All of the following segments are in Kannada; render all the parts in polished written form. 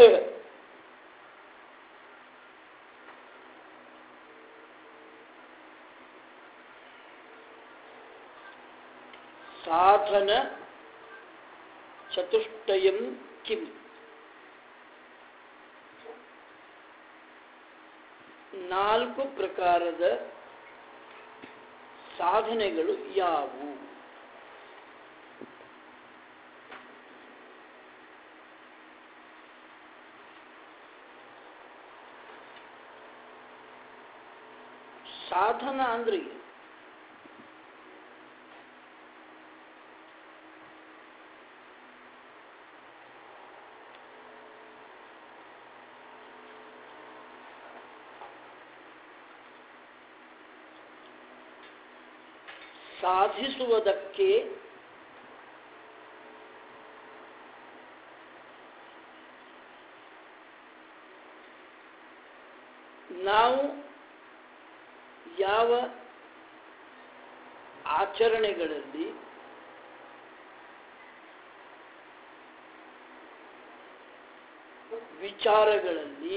ಸಾಧನ ಚತುಷ್ಟಯಂ ಕಿಂ? ನಾಲ್ಕು ಪ್ರಕಾರದ ಸಾಧನೆಗಳು ಯಾವುವು? ಸಾಧನ ಅಂದ್ರೆ ಸಾಧಿಸುವುದಕ್ಕೆ ನಾವು ಯಾವ ಆಚರಣೆಗಳಲ್ಲಿ ವಿಚಾರಗಳಲ್ಲಿ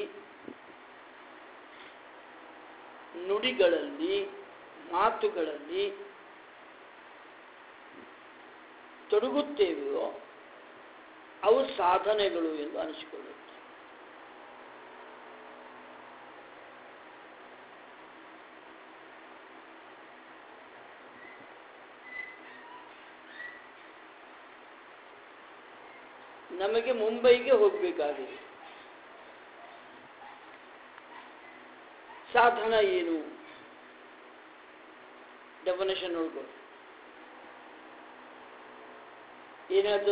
ನುಡಿಗಳಲ್ಲಿ ಮಾತುಗಳಲ್ಲಿ ತೊಡಗುತ್ತೇವೆಯೋ ಅವು ಸಾಧನೆಗಳು ಎಂದು ಅನಿಸಿಕೊಳ್ಳುತ್ತೆ. ನಮಗೆ ಮುಂಬೈಗೆ ಹೋಗಬೇಕಾಗಿದೆ. ಸಾಧನ ಏನು? ಡೆಫಿನೇಷನ್ ನೋಡ್ಕೊಳ್ಳಿ. ಏನಾಯ್ತು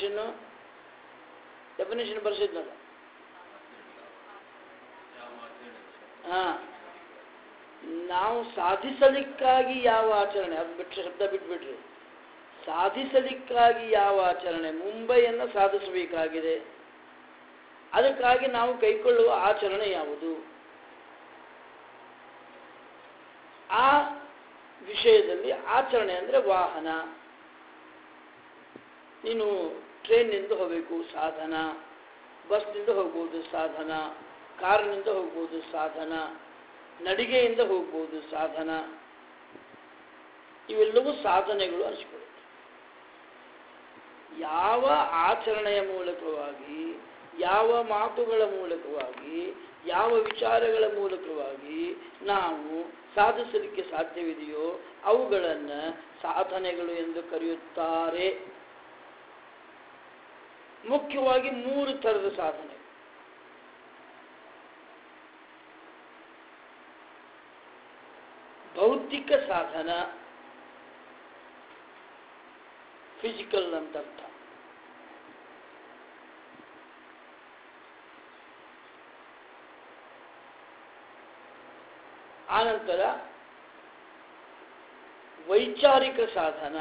ಡೆಫಿನೇಷನ್ ಬರ್ಸಿದ್ನಲ್ಲ. ನಾವು ಸಾಧಿಸಲಿಕ್ಕಾಗಿ ಯಾವ ಆಚರಣೆ, ಅದು ಬಿಟ್ಟರೆ ಶಬ್ದ ಬಿಟ್ಬಿಟ್ರಿ. ಸಾಧಿಸಲಿಕ್ಕಾಗಿ ಯಾವ ಆಚರಣೆ? ಮುಂಬೈಯನ್ನು ಸಾಧಿಸಬೇಕಾಗಿದೆ, ಅದಕ್ಕಾಗಿ ನಾವು ಕೈಗೊಳ್ಳುವ ಆಚರಣೆ ಯಾವುದು? ಆ ವಿಷಯದಲ್ಲಿ ಆಚರಣೆ ಅಂದರೆ ವಾಹನ. ನೀನು ಟ್ರೈನ್ನಿಂದ ಹೋಗಬೇಕು, ಸಾಧನ. ಬಸ್ನಿಂದ ಹೋಗ್ಬೋದು, ಸಾಧನ. ಕಾರಿನಿಂದ ಹೋಗ್ಬೋದು, ಸಾಧನ. ನಡಿಗೆಯಿಂದ ಹೋಗ್ಬೋದು, ಸಾಧನ. ಇವೆಲ್ಲವೂ ಸಾಧನೆಗಳು ಅನಿಸಿಕೊಳ್ಳುತ್ತೆ. ಯಾವ ಆಚರಣೆಯ ಮೂಲಕವಾಗಿ, ಯಾವ ಮಾತುಗಳ ಮೂಲಕವಾಗಿ, ಯಾವ ವಿಚಾರಗಳ ಮೂಲಕವಾಗಿ ನಾವು ಸಾಧಿಸಲಿಕ್ಕೆ ಸಾಧ್ಯವಿದೆಯೋ ಅವುಗಳನ್ನು ಸಾಧನೆಗಳು ಎಂದು ಕರೆಯುತ್ತಾರೆ. ಮುಖ್ಯವಾಗಿ 3 ಥರದ ಸಾಧನೆ. ಭೌತಿಕ ಸಾಧನ, ಫಿಸಿಕಲ್ ಅಂತ ಅರ್ಥ. ಆನಂತರ ವೈಚಾರಿಕ ಸಾಧನ,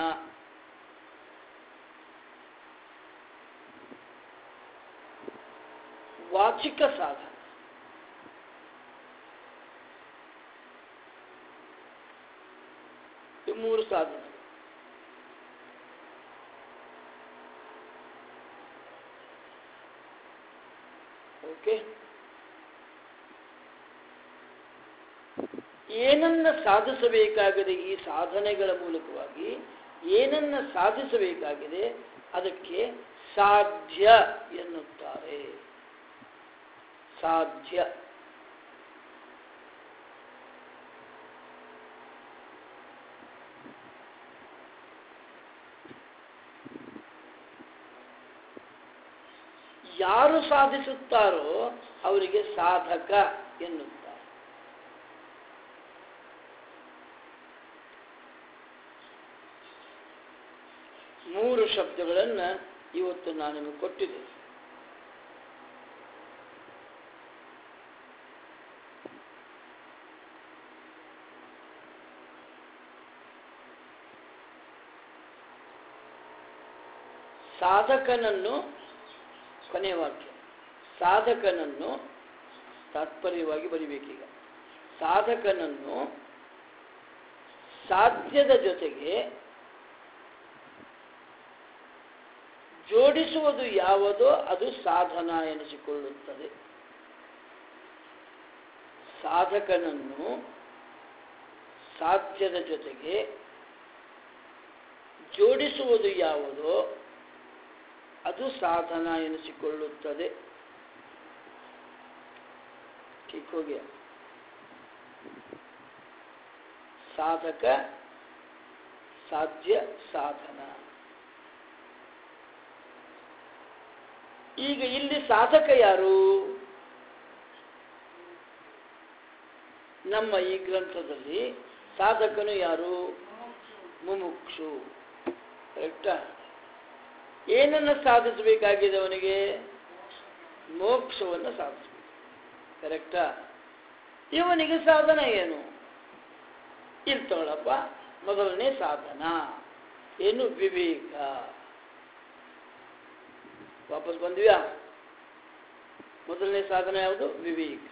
ವಾಚಿಕ ಸಾಧನ. ಈ 3 ಸಾಧನ. ಓಕೆ. ಏನನ್ನ ಸಾಧಿಸಬೇಕಾಗಿದೆ? ಈ ಸಾಧನೆಗಳ ಮೂಲಕವಾಗಿ ಏನನ್ನ ಸಾಧಿಸಬೇಕಾಗಿದೆ ಅದಕ್ಕೆ ಸಾಧ್ಯ ಎನ್ನುತ್ತಾರೆ. ಸಾಧ್ಯ. ಯಾರು ಸಾಧಿಸುತ್ತಾರೋ ಅವರಿಗೆ ಸಾಧಕ ಎನ್ನುತ್ತಾರೆ. ಮೂರು ಶಬ್ದಗಳನ್ನು ಇವತ್ತು ನಾನು ನಿಮಗೆ ಕೊಟ್ಟಿದ್ದೆ. ಸಾಧಕನನ್ನು, ಕೊನೆಯ ವಾಕ್ಯ, ಸಾಧಕನನ್ನು ತಾತ್ಪರ್ಯವಾಗಿ ಬರಿಬೇಕೀಗ. ಸಾಧಕನನ್ನು ಸಾಧ್ಯದ ಜೊತೆಗೆ ಜೋಡಿಸುವುದು ಯಾವುದೋ ಅದು ಸಾಧನ ಎನಿಸಿಕೊಳ್ಳುತ್ತದೆ. ಸಾಧಕನನ್ನು ಸಾಧ್ಯದ ಜೊತೆಗೆ ಜೋಡಿಸುವುದು ಯಾವುದೋ ಅದು ಸಾಧನ ಎನಿಸಿಕೊಳ್ಳುತ್ತದೆ. ठीक हो गया. ಸಾಧಕ ಸಾಧ್ಯ ಸಾಧನ. ಈಗ ಇಲ್ಲಿ ಸಾಧಕ ಯಾರು? ನಮ್ಮ ಈ ಗ್ರಂಥದಲ್ಲಿ ಸಾಧಕನು ಯಾರು? ಮುಮುಕ್ಷು. ಕರೆಕ್ಟಾ? ಏನನ್ನು ಸಾಧಿಸಬೇಕಾಗಿದೆ ಅವನಿಗೆ? ಮೋಕ್ಷವನ್ನು ಸಾಧಿಸಬೇಕು. ಕರೆಕ್ಟಾ? ಇವನಿಗೆ ಸಾಧನ ಏನು? ಇಲ್ಲಿ ತಗೊಳಪ್ಪ, ಮೊದಲನೇ ಸಾಧನ ಏನು? ವಿವೇಕ. ವಾಪಸ್ ಬಂದ್ವ್ಯಾ? ಮೊದಲನೇ ಸಾಧನ ಯಾವುದು? ವಿವೇಕ.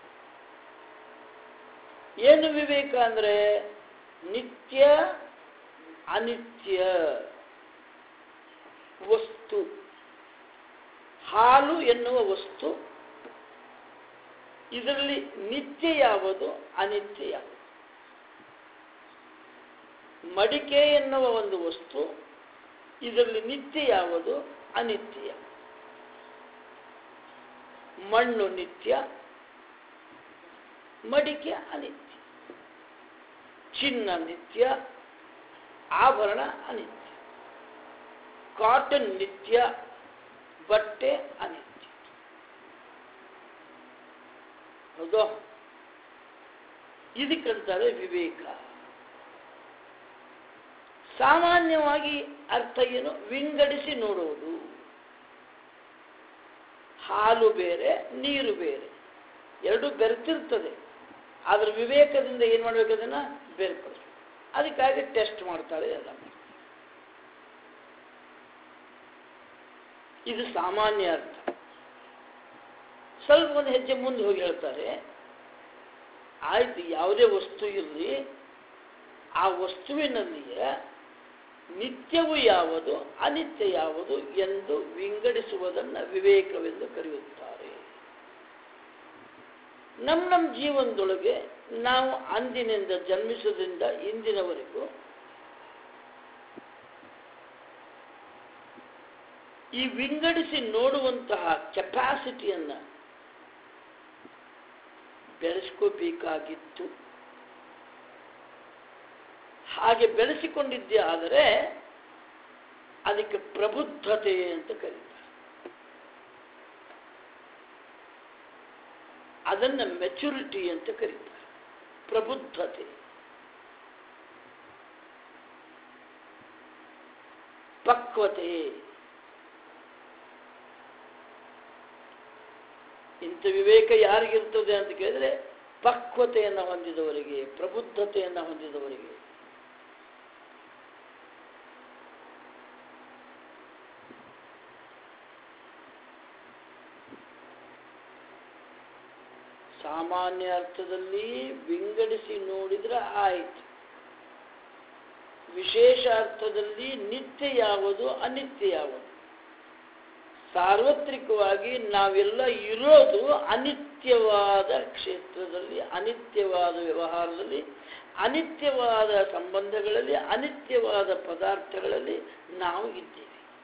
ಏನು ವಿವೇಕ ಅಂದ್ರೆ? ನಿತ್ಯ ಅನಿತ್ಯ ವಸ್ತು. ಹಾಲು ಎನ್ನುವ ವಸ್ತು, ಇದರಲ್ಲಿ ನಿತ್ಯ ಯಾವುದು, ಅನಿತ್ಯ ಯಾವುದು? ಮಡಿಕೆ ಎನ್ನುವ ಒಂದು ವಸ್ತು, ಇದರಲ್ಲಿ ನಿತ್ಯ ಯಾವುದು, ಅನಿತ್ಯ ಯಾವುದು? ಮಣ್ಣು ನಿತ್ಯ, ಮಡಿಕೆ ಅನಿತ್ಯ. ಚಿನ್ನ ನಿತ್ಯ, ಆಭರಣ ಅನಿತ್ಯ. ಕಾಟನ್ ನಿತ್ಯ, ಬಟ್ಟೆ ಅನಿತ್ಯ. ಹೌದು? ಇದಕ್ಕಂತಾರೆ ವಿವೇಕ. ಸಾಮಾನ್ಯವಾಗಿ ಅರ್ಥ ಏನು? ವಿಂಗಡಿಸಿ ನೋಡುವುದು. ಹಾಲು ಬೇರೆ, ನೀರು ಬೇರೆ, ಎರಡು ಬೆರೆತಿರ್ತದೆ. ಆದ್ರೆ ವಿವೇಕದಿಂದ ಏನು ಮಾಡಬೇಕು? ಅದನ್ನ ಬೇರ್ಪಡಿಸಬೇಕು. ಅದಕ್ಕಾಗಿ ಟೆಸ್ಟ್ ಮಾಡ್ತಾರೆ ಎಲ್ಲ. ಇದು ಸಾಮಾನ್ಯ ಅರ್ಥ. ಸ್ವಲ್ಪ ಒಂದು ಹೆಜ್ಜೆ ಮುಂದೆ ಹೋಗಿ ಹೇಳ್ತಾರೆ, ಆಯ್ತು, ಯಾವುದೇ ವಸ್ತು ಇರಲಿ, ಆ ವಸ್ತುವಿನಲ್ಲಿಯೇ ನಿತ್ಯವು ಯಾವುದು, ಅನಿತ್ಯ ಯಾವುದು ಎಂದು ವಿಂಗಡಿಸುವುದನ್ನು ವಿವೇಕವೆಂದು ಕರೆಯುತ್ತಾರೆ. ನಮ್ಮ ಜೀವನದೊಳಗೆ ನಾವು ಅಂದಿನಿಂದ ಜನ್ಮಿಸೋದ್ರಿಂದ ಇಂದಿನವರೆಗೂ ಈ ವಿಂಗಡಿಸಿ ನೋಡುವಂತಹ ಕೆಪಾಸಿಟಿಯನ್ನು ಬೆಳೆಸ್ಕೋಬೇಕಾಗಿತ್ತು. ಹಾಗೆ ಬೆಳೆಸಿಕೊಂಡಿದ್ದೇ ಆದರೆ ಅದಕ್ಕೆ ಪ್ರಬುದ್ಧತೆ ಅಂತ ಕರೀತಾರೆ. ಅದನ್ನು ಮೆಚುರಿಟಿ ಅಂತ ಕರೀತಾರೆ. ಪ್ರಬುದ್ಧತೆ, ಪಕ್ವತೆ. ಇಂಥ ವಿವೇಕ ಯಾರಿಗಿರ್ತದೆ ಅಂತ ಕೇಳಿದ್ರೆ ಪಕ್ವತೆಯನ್ನು ಹೊಂದಿದವರಿಗೆ, ಪ್ರಬುದ್ಧತೆಯನ್ನು ಹೊಂದಿದವರಿಗೆ. ಸಾಮಾನ್ಯ ಅರ್ಥದಲ್ಲಿ ವಿಂಗಡಿಸಿ ನೋಡಿದ್ರೆ ಆಯ್ತು. ವಿಶೇಷ ಅರ್ಥದಲ್ಲಿ ನಿತ್ಯ ಯಾವುದು, ಅನಿತ್ಯ ಯಾವುದು? ಸಾರ್ವತ್ರಿಕವಾಗಿ ನಾವೆಲ್ಲ ಇರೋದು ಅನಿತ್ಯವಾದ ಕ್ಷೇತ್ರದಲ್ಲಿ, ಅನಿತ್ಯವಾದ ವ್ಯವಹಾರದಲ್ಲಿ, ಅನಿತ್ಯವಾದ ಸಂಬಂಧಗಳಲ್ಲಿ, ಅನಿತ್ಯವಾದ ಪದಾರ್ಥಗಳಲ್ಲಿ ನಾವು ಇದ್ದೇವೆ.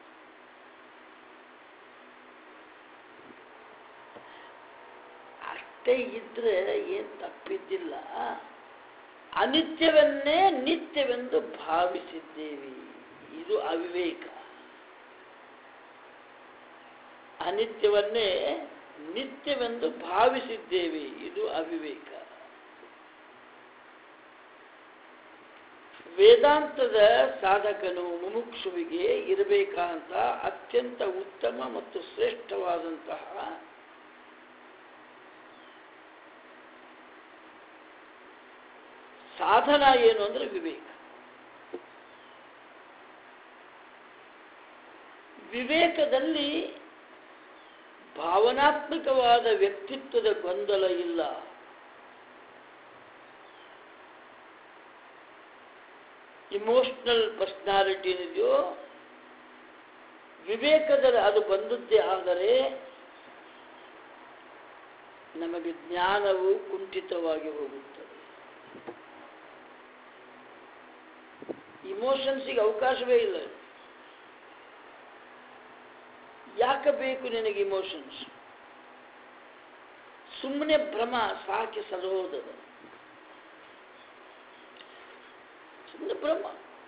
ಅಷ್ಟೇ ಇದ್ರೆ ಏನು ತಪ್ಪಿದ್ದಿಲ್ಲ. ಅನಿತ್ಯವನ್ನೇ ನಿತ್ಯವೆಂದು ಭಾವಿಸಿದ್ದೇವೆ, ಇದು ಅವಿವೇಕ. ಅನಿತ್ಯವನ್ನೇ ನಿತ್ಯವೆಂದು ಭಾವಿಸಿದ್ದೇವೆ, ಇದು ಅವಿವೇಕ. ವೇದಾಂತದ ಸಾಧಕನು ಮುಮುಕ್ಷುವಿಗೆ ಇರಬೇಕಾದಂಥ ಅತ್ಯಂತ ಉತ್ತಮ ಮತ್ತು ಶ್ರೇಷ್ಠವಾದಂತಹ ಸಾಧನ ಏನು ಅಂದರೆ ವಿವೇಕ. ವಿವೇಕದಲ್ಲಿ ಭಾವನಾತ್ಮಕವಾದ ವ್ಯಕ್ತಿತ್ವದ ಗೊಂದಲ ಇಲ್ಲ. ಇಮೋಷನಲ್ ಪರ್ಸನಾಲಿಟಿ ಏನಿದೆಯೋ, ವಿವೇಕದಲ್ಲಿ ಅದು ಬಂದದ್ದೇ ಆದರೆ ನಮಗೆ ಜ್ಞಾನವು ಕುಂಠಿತವಾಗಿ ಹೋಗುತ್ತದೆ. ಇಮೋಷನ್ಸಿಗೆ ಅವಕಾಶವೇ ಇಲ್ಲ. ಯಾಕೆ ಬೇಕು ನಿನಗೆ ಇಮೋಷನ್ಸ್? ಸುಮ್ಮನೆ ಭ್ರಮ ಸಾಕಿ ಸಲೋದದ, ಸುಮ್ಮನೆ ಭ್ರಮ.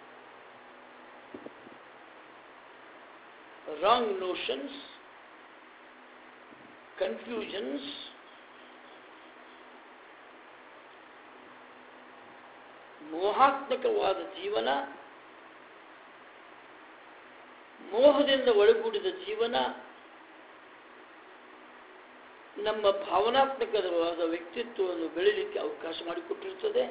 ರಾಂಗ್ ನೋಷನ್ಸ್, ಕನ್ಫ್ಯೂಷನ್ಸ್, ಮೋಹಾತ್ಮಕವಾದ ಜೀವನ, ಮೋಹದಿಂದ ಒಳಗೂಡಿದ ಜೀವನ ನಮ್ಮ ಭಾವನಾತ್ಮಕವಾದ ವ್ಯಕ್ತಿತ್ವವನ್ನು ಬೆಳೀಲಿಕ್ಕೆ ಅವಕಾಶ ಮಾಡಿಕೊಟ್ಟಿರುತ್ತದೆ.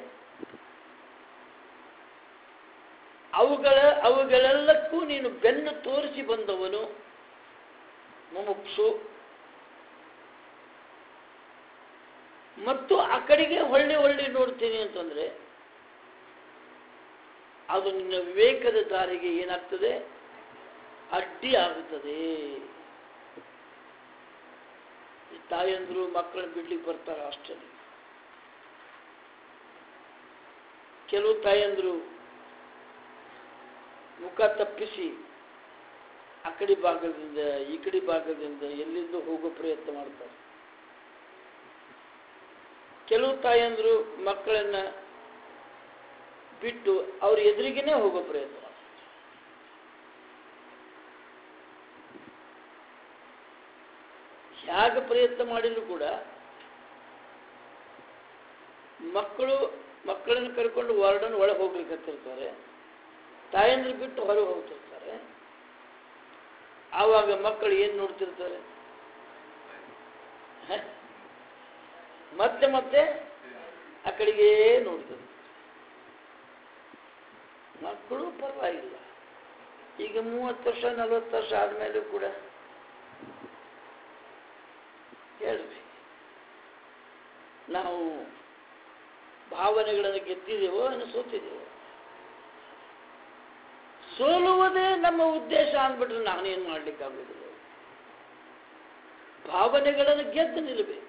ಅವುಗಳೆಲ್ಲಕ್ಕೂ ನೀನು ಬೆನ್ನು ತೋರಿಸಿ ಬಂದವನು ಮುಮುಕ್ಷು, ಮತ್ತು ಆ ಕಡೆಗೆ ಹೊಳ್ಳಿ ನೋಡ್ತೀನಿ ಅಂತಂದ್ರೆ ಅದು ನಿನ್ನ ವಿವೇಕದ ದಾರಿಗೆ ಏನಾಗ್ತದೆ? ಅಡ್ಡಿ ಆಗುತ್ತದೆ. ತಾಯಂದ್ರು ಮಕ್ಕಳನ್ನ ಬಿಡ್ಲಿಕ್ಕೆ ಬರ್ತಾರೆ ಹಾಸ್ಟೆಲ್. ಕೆಲವು ತಾಯಂದ್ರು ಮುಖ ತಪ್ಪಿಸಿ ಆ ಕಡೆ ಭಾಗದಿಂದ ಈ ಕಡೆ ಭಾಗದಿಂದ ಎಲ್ಲಿಂದ ಹೋಗೋ ಪ್ರಯತ್ನ ಮಾಡ್ತಾರೆ. ಕೆಲವು ತಾಯಂದ್ರು ಮಕ್ಕಳನ್ನ ಬಿಟ್ಟು ಅವ್ರ ಎದುರಿಗೇನೆ ಹೋಗೋ ಪ್ರಯತ್ನ ಮಾಡ್ತಾರೆ. ಹೇಗೆ ಪ್ರಯತ್ನ ಮಾಡಿದ್ರು ಕೂಡ ಮಕ್ಕಳನ್ನು ಕರ್ಕೊಂಡು ವಾರ್ಡನ್ ಒಳಗೆ ಹೋಗ್ಲಿಕ್ಕತ್ತಿರ್ತಾರೆ, ತಾಯಂದ್ರು ಬಿಟ್ಟು ಹೊರಗೆ ಹೋಗ್ತಿರ್ತಾರೆ. ಆವಾಗ ಮಕ್ಕಳು ಏನು ನೋಡ್ತಿರ್ತಾರೆ? ಮತ್ತೆ ಆ ಕಡೆಗೆ ನೋಡ್ತಿರ್ತಾರೆ. ಮಕ್ಕಳು ಪರವಾಗಿಲ್ಲ, ಈಗ 30 ವರ್ಷ 40 ವರ್ಷ ಆದ್ಮೇಲೂ ಕೂಡ ಹೇಳ್ರಿ, ನಾವು ಭಾವನೆಗಳನ್ನು ಗೆದ್ದಿದ್ದೇವೋ ಅನ್ನು ಸೋತಿದ್ದೇವೋ? ಸೋಲುವುದೇ ನಮ್ಮ ಉದ್ದೇಶ ಅಂದ್ಬಿಟ್ರೆ ನಾನೇನು ಮಾಡ್ಲಿಕ್ಕಾಗೋದಿಲ್ಲ. ಭಾವನೆಗಳನ್ನು ಗೆದ್ದು ನಿಲ್ಲಬೇಕು.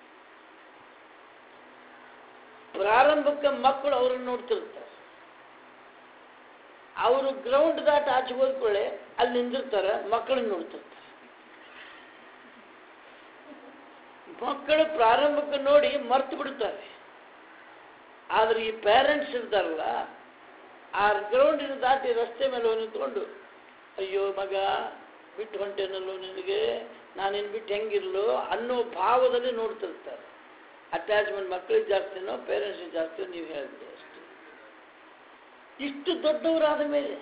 ಪ್ರಾರಂಭಕ್ಕೆ ಮಕ್ಕಳು ಅವ್ರನ್ನ ನೋಡ್ತಿರ್ತಾರೆ. ಅವರು ಗ್ರೌಂಡ್ ದಾಟ ಆಚೆ ಹೋದ್ಕೊಳ್ಳೆ ಅಲ್ಲಿ ನಿಂದಿರ್ತಾರೆ, ಮಕ್ಕಳನ್ನ ನೋಡ್ತಿರ್ತಾರೆ. ಮಕ್ಕಳು ಪ್ರಾರಂಭಕ್ಕೆ ನೋಡಿ ಮರ್ತು ಬಿಡ್ತಾರೆ. ಆದ್ರೆ ಈ ಪೇರೆಂಟ್ಸ್ ಇರ್ತಾರಲ್ಲ, ಆ ಗ್ರೌಂಡಿನ ದಾಟಿ ರಸ್ತೆ ಮೇಲೆ ನಿಂತ್ಕೊಂಡು, ಅಯ್ಯೋ ಮಗ ಬಿಟ್ಟು ಹೊಂಟೇನಲ್ಲೋ, ನಿನಗೆ ನಾನೇನು ಬಿಟ್ಟು ಹೆಂಗಿರ್ಲೋ ಅನ್ನೋ ಭಾವದಲ್ಲಿ ನೋಡ್ತಿರ್ತಾರೆ. ಅಟ್ಯಾಚ್ಮೆಂಟ್ ಮಕ್ಕಳಿಗೆ ಜಾಸ್ತಿನೋ ಪೇರೆಂಟ್ಸಿಗೆ ಜಾಸ್ತಿನೋ ನೀವು ಹೇಳ್ತೀರಿ ಅಷ್ಟೇ. ಇಷ್ಟು ದೊಡ್ಡವರಾದ ಮೇಲೆ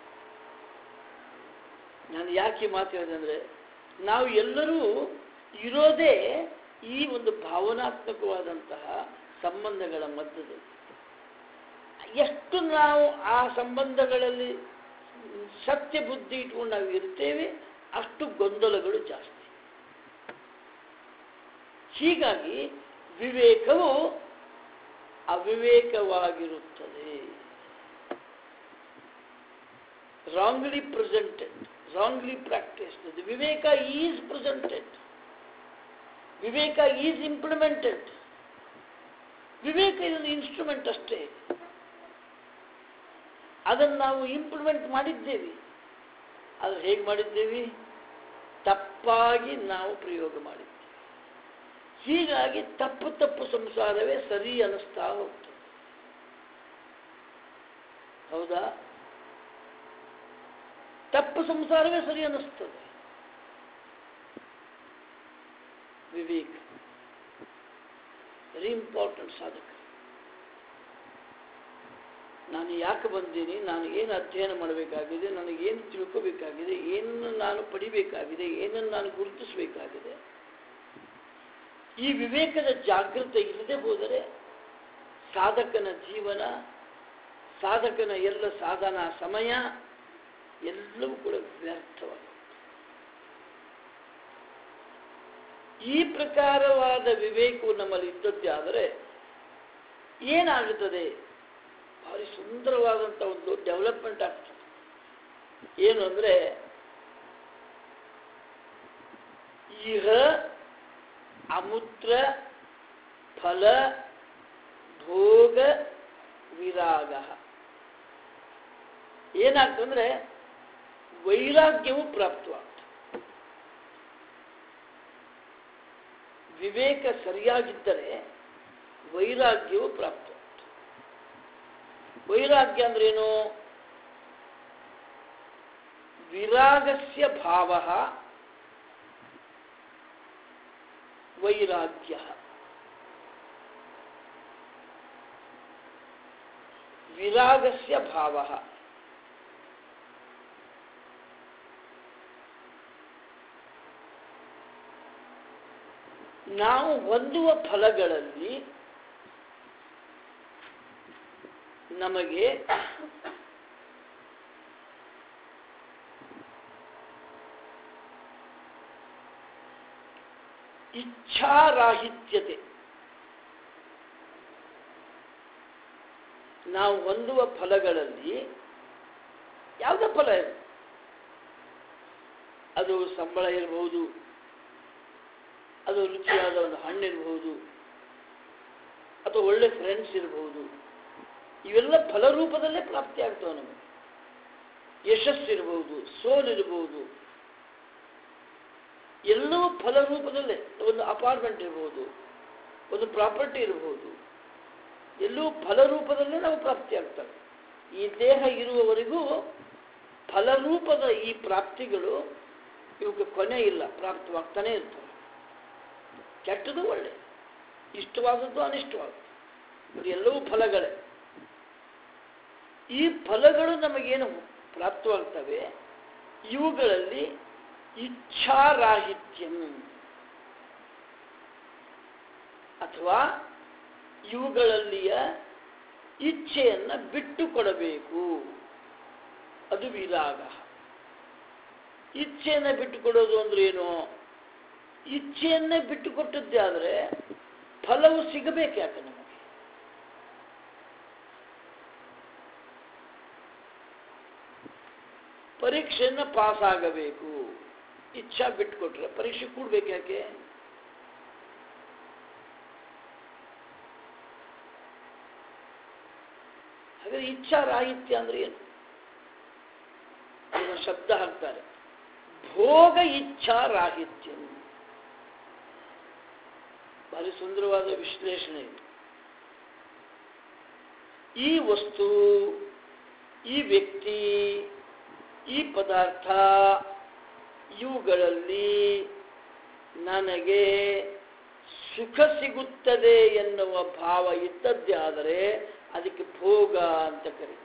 ನಾನು ಯಾಕೆ ಮಾತು ಹೇಳಿದೆ ಅಂದರೆ, ನಾವು ಎಲ್ಲರೂ ಇರೋದೇ ಈ ಒಂದು ಭಾವನಾತ್ಮಕವಾದಂತಹ ಸಂಬಂಧಗಳ ಮಧ್ಯದಲ್ಲಿ. ಎಷ್ಟು ನಾವು ಆ ಸಂಬಂಧಗಳಲ್ಲಿ ಸತ್ಯ ಬುದ್ಧಿ ಇಟ್ಕೊಂಡು ನಾವು ಇರ್ತೇವೆ, ಅಷ್ಟು ಗೊಂದಲಗಳು ಜಾಸ್ತಿ. ಹೀಗಾಗಿ ವಿವೇಕವು ಅವಿವೇಕವಾಗಿರುತ್ತದೆ. Wrongly presented, wrongly practised. ವಿವೇಕ ಈಸ್ ಪ್ರೆಸೆಂಟೆಡ್, ವಿವೇಕ ಈಸ್ ಇಂಪ್ಲಿಮೆಂಟೆಡ್. ವಿವೇಕ ಇದೊಂದು ಇನ್ಸ್ಟ್ರೂಮೆಂಟ್ ಅಷ್ಟೇ. ಅದನ್ನು ನಾವು ಇಂಪ್ಲಿಮೆಂಟ್ ಮಾಡಿದ್ದೇವೆ. ಆದರೆ ಹೇಗೆ ಮಾಡಿದ್ದೇವೆ? ತಪ್ಪಾಗಿ ನಾವು ಪ್ರಯೋಗ ಮಾಡಿದ್ದೇವೆ. ಹೀಗಾಗಿ ತಪ್ಪು ಸಂಸಾರವೇ ಸರಿ ಅನ್ನಿಸ್ತಾ ಹೋಗ್ತದೆ. ಹೌದಾ? ತಪ್ಪು ಸಂಸಾರವೇ ಸರಿ ಅನ್ನಿಸ್ತದೆ. ವಿವೇಕ ವೆರಿ ಇಂಪಾರ್ಟೆಂಟ್. ಸಾಧಕ, ನಾನು ಯಾಕೆ ಬಂದೀನಿ, ನಾನು ಏನು ಅಧ್ಯಯನ ಮಾಡಬೇಕಾಗಿದೆ, ನನಗೇನು ತಿಳ್ಕೋಬೇಕಾಗಿದೆ, ಏನನ್ನು ನಾನು ಪಡಿಬೇಕಾಗಿದೆ, ಏನನ್ನು ನಾನು ಗುರುತಿಸಬೇಕಾಗಿದೆ, ಈ ವಿವೇಕದ ಜಾಗೃತಿ ಇಲ್ಲದೆ ಹೋದರೆ ಸಾಧಕನ ಜೀವನ, ಸಾಧಕನ ಎಲ್ಲ ಸಾಧನಾ ಸಮಯ ಎಲ್ಲವೂ ಕೂಡ ವ್ಯರ್ಥವಾಗಿದೆ. ಈ ಪ್ರಕಾರವಾದ ವಿವೇಕವು ನಮ್ಮಲ್ಲಿ ಇದ್ದದ್ದೇ ಆದರೆ ಏನಾಗುತ್ತದೆ? ಭಾರಿ ಸುಂದರವಾದಂಥ ಒಂದು ಡೆವಲಪ್ಮೆಂಟ್ ಆಗ್ತದೆ. ಏನು ಅಂದರೆ, ಇಹ ಅಮೂತ್ರ ಫಲ ಭೋಗ ವಿರಾಗ. ಏನಾಗ್ತಂದ್ರೆ ವೈರಾಗ್ಯವು ಪ್ರಾಪ್ತವಾಗ್ತದೆ. ವಿವೇಕ ಸರಿಯಾಗಿದ್ದರೆ ವೈರಾಗ್ಯವು ಪ್ರಾಪ್ತವಾಗ್ತದೆ. ವೈರಾಗ್ಯ ಅಂದ್ರೇನು? ವಿರಾಗಸ್ಯ ಭಾವ ವೈರಾಗ್ಯ. ವಿರಾಗಸ್ಯ ಭಾವ. ನಾವು ಹೊಂದುವ ಫಲಗಳಲ್ಲಿ ನಮಗೆ ಇಚ್ಛಾರಾಹಿತ್ಯತೆ. ನಾವು ಹೊಂದುವ ಫಲಗಳಲ್ಲಿ ಯಾವುದೇ ಫಲ ಇದೆ, ಅದು ಸಂಬಳ ಇರಬಹುದು, ಅದು ರುಚಿಯಾದ ಒಂದು ಹಣ್ಣಿರಬಹುದು, ಅಥವಾ ಒಳ್ಳೆ ಫ್ರೆಂಡ್ಸ್ ಇರಬಹುದು. ಇವೆಲ್ಲ ಫಲರೂಪದಲ್ಲೇ ಪ್ರಾಪ್ತಿ ಆಗ್ತವೆ ನಮಗೆ. ಯಶಸ್ಸಿರಬಹುದು, ಸೋಲಿರಬಹುದು, ಎಲ್ಲವೂ ಫಲರೂಪದಲ್ಲೇ. ಒಂದು ಅಪಾರ್ಟ್ಮೆಂಟ್ ಇರಬಹುದು, ಒಂದು ಪ್ರಾಪರ್ಟಿ ಇರಬಹುದು, ಎಲ್ಲವೂ ಫಲರೂಪದಲ್ಲೇ ನಾವು ಪ್ರಾಪ್ತಿ ಆಗ್ತವೆ. ಈ ದೇಹ ಇರುವವರೆಗೂ ಫಲರೂಪದ ಈ ಪ್ರಾಪ್ತಿಗಳು ಇವಕ್ಕೆ ಕೊನೆ ಇಲ್ಲ, ಪ್ರಾಪ್ತವಾಗ್ತಾನೆ ಇರ್ತವೆ. ಕೆಟ್ಟದು ಒಳ್ಳೆ, ಇಷ್ಟವಾದದ್ದು ಅನಿಷ್ಟವಾದದ್ದು, ಇದು ಎಲ್ಲವೂ ಫಲಗಳೇ. ಈ ಫಲಗಳು ನಮಗೇನು ಪ್ರಾಪ್ತವಾಗ್ತವೆ, ಇವುಗಳಲ್ಲಿ ಇಚ್ಛಾರಾಹಿತ್ಯಂ ಅಥವಾ ಇವುಗಳಲ್ಲಿಯ ಇಚ್ಛೆಯನ್ನು ಬಿಟ್ಟು ಕೊಡಬೇಕು, ಅದು ವಿರಾಗ. ಇಚ್ಛೆಯನ್ನು ಬಿಟ್ಟು ಕೊಡೋದು ಅಂದ್ರೆ ಏನು? ಇಚ್ಛೆಯನ್ನೇ ಬಿಟ್ಟು ಕೊಟ್ಟದ್ದೇ ಆದರೆ ಫಲವು ಸಿಗಬೇಕು ಯಾಕೆ ನಮಗೆ? ಪರೀಕ್ಷೆಯನ್ನು ಪಾಸ್ ಆಗಬೇಕು, ಇಚ್ಛಾ ಬಿಟ್ಟುಕೊಟ್ರೆ ಪರೀಕ್ಷೆ ಕೂಡ್ಬೇಕು ಯಾಕೆ? ಹಾಗಾದ್ರೆ ಇಚ್ಛಾ ರಾಹಿತ್ಯ ಅಂದ್ರೆ ಏನು? ಶಬ್ದ ಹಾಕ್ತಾರೆ, ಭೋಗ ಇಚ್ಛಾ ರಾಹಿತ್ಯ. ಭಾರಿ ಸುಂದರವಾದ ವಿಶ್ಲೇಷಣೆ ಇದು. ಈ ವಸ್ತು, ಈ ವ್ಯಕ್ತಿ, ಈ ಪದಾರ್ಥ, ಇವುಗಳಲ್ಲಿ ನನಗೆ ಸುಖ ಸಿಗುತ್ತದೆ ಎನ್ನುವ ಭಾವ ಇದ್ದದ್ದೇ ಆದರೆ ಅದಕ್ಕೆ ಭೋಗ ಅಂತ ಕರೀತಾರೆ.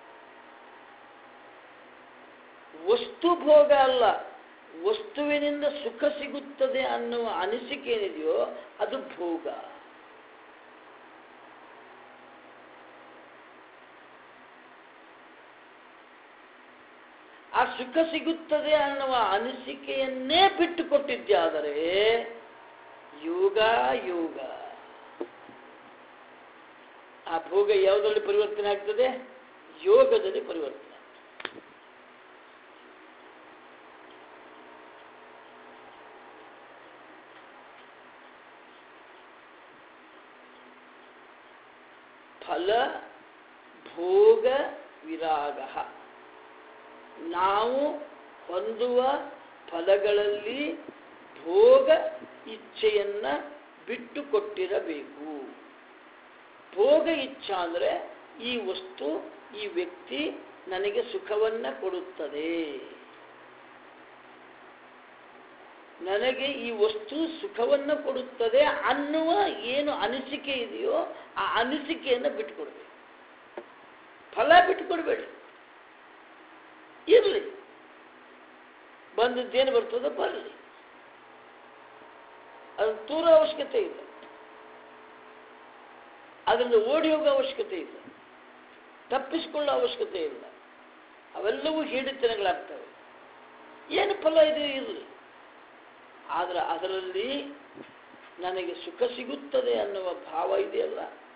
ವಸ್ತು ಭೋಗ ಅಲ್ಲ, ವಸ್ತುವಿನಿಂದ ಸುಖ ಸಿಗುತ್ತದೆ ಅನ್ನುವ ಅನಿಸಿಕೆ ಏನಿದೆಯೋ ಅದು ಭೋಗ. ಆ ಸುಖ ಸಿಗುತ್ತದೆ ಅನ್ನುವ ಅನಿಸಿಕೆಯನ್ನೇ ಬಿಟ್ಟು ಕೊಟ್ಟಿದ್ದೆ ಆದರೆ ಯೋಗ ಯೋಗ. ಆ ಭೋಗ ಯಾವುದರಲ್ಲಿ ಪರಿವರ್ತನೆ ಆಗ್ತದೆ? ಯೋಗದಲ್ಲಿ ಪರಿವರ್ತನೆ. ಫಲ ಭೋಗ ವಿರಾಗ. ನಾವು ಹೊಂದುವ ಫಲಗಳಲ್ಲಿ ಭೋಗ ಇಚ್ಛೆಯನ್ನ ಬಿಟ್ಟು ಕೊಟ್ಟಿರಬೇಕು. ಭೋಗ ಇಚ್ಛಾ ಅಂದರೆ ಈ ವಸ್ತು, ಈ ವ್ಯಕ್ತಿ ನನಗೆ ಸುಖವನ್ನ ಕೊಡುತ್ತದೆ, ನನಗೆ ಈ ವಸ್ತು ಸುಖವನ್ನು ಕೊಡುತ್ತದೆ ಅನ್ನುವ ಏನು ಅನಿಸಿಕೆ ಇದೆಯೋ ಆ ಅನಿಸಿಕೆಯನ್ನು ಬಿಟ್ಟುಕೊಡ್ಬೇಕು. ಫಲ ಬಿಟ್ಟುಕೊಡ್ಬೇಡಿ, ಇರಲಿ, ಬಂದದ್ದೇನು ಬರ್ತದೋ ಬರಲಿ, ಅದು ತೂರ ಅವಶ್ಯಕತೆ ಇಲ್ಲ, ಅದರಿಂದ ಓಡಿ ಹೋಗೋ ಅವಶ್ಯಕತೆ ಇಲ್ಲ, ತಪ್ಪಿಸಿಕೊಳ್ಳೋ ಅವಶ್ಯಕತೆ ಇಲ್ಲ. ಅವೆಲ್ಲವೂ ಹಿಡಿತನಗಳಾಗ್ತವೆ. ಏನು ಫಲ ಇದೆ ಇರಲಿ, ಆದರೆ ಅದರಲ್ಲಿ ನನಗೆ ಸುಖ ಸಿಗುತ್ತದೆ ಅನ್ನುವ ಭಾವ ಇದೆಯಲ್ಲ,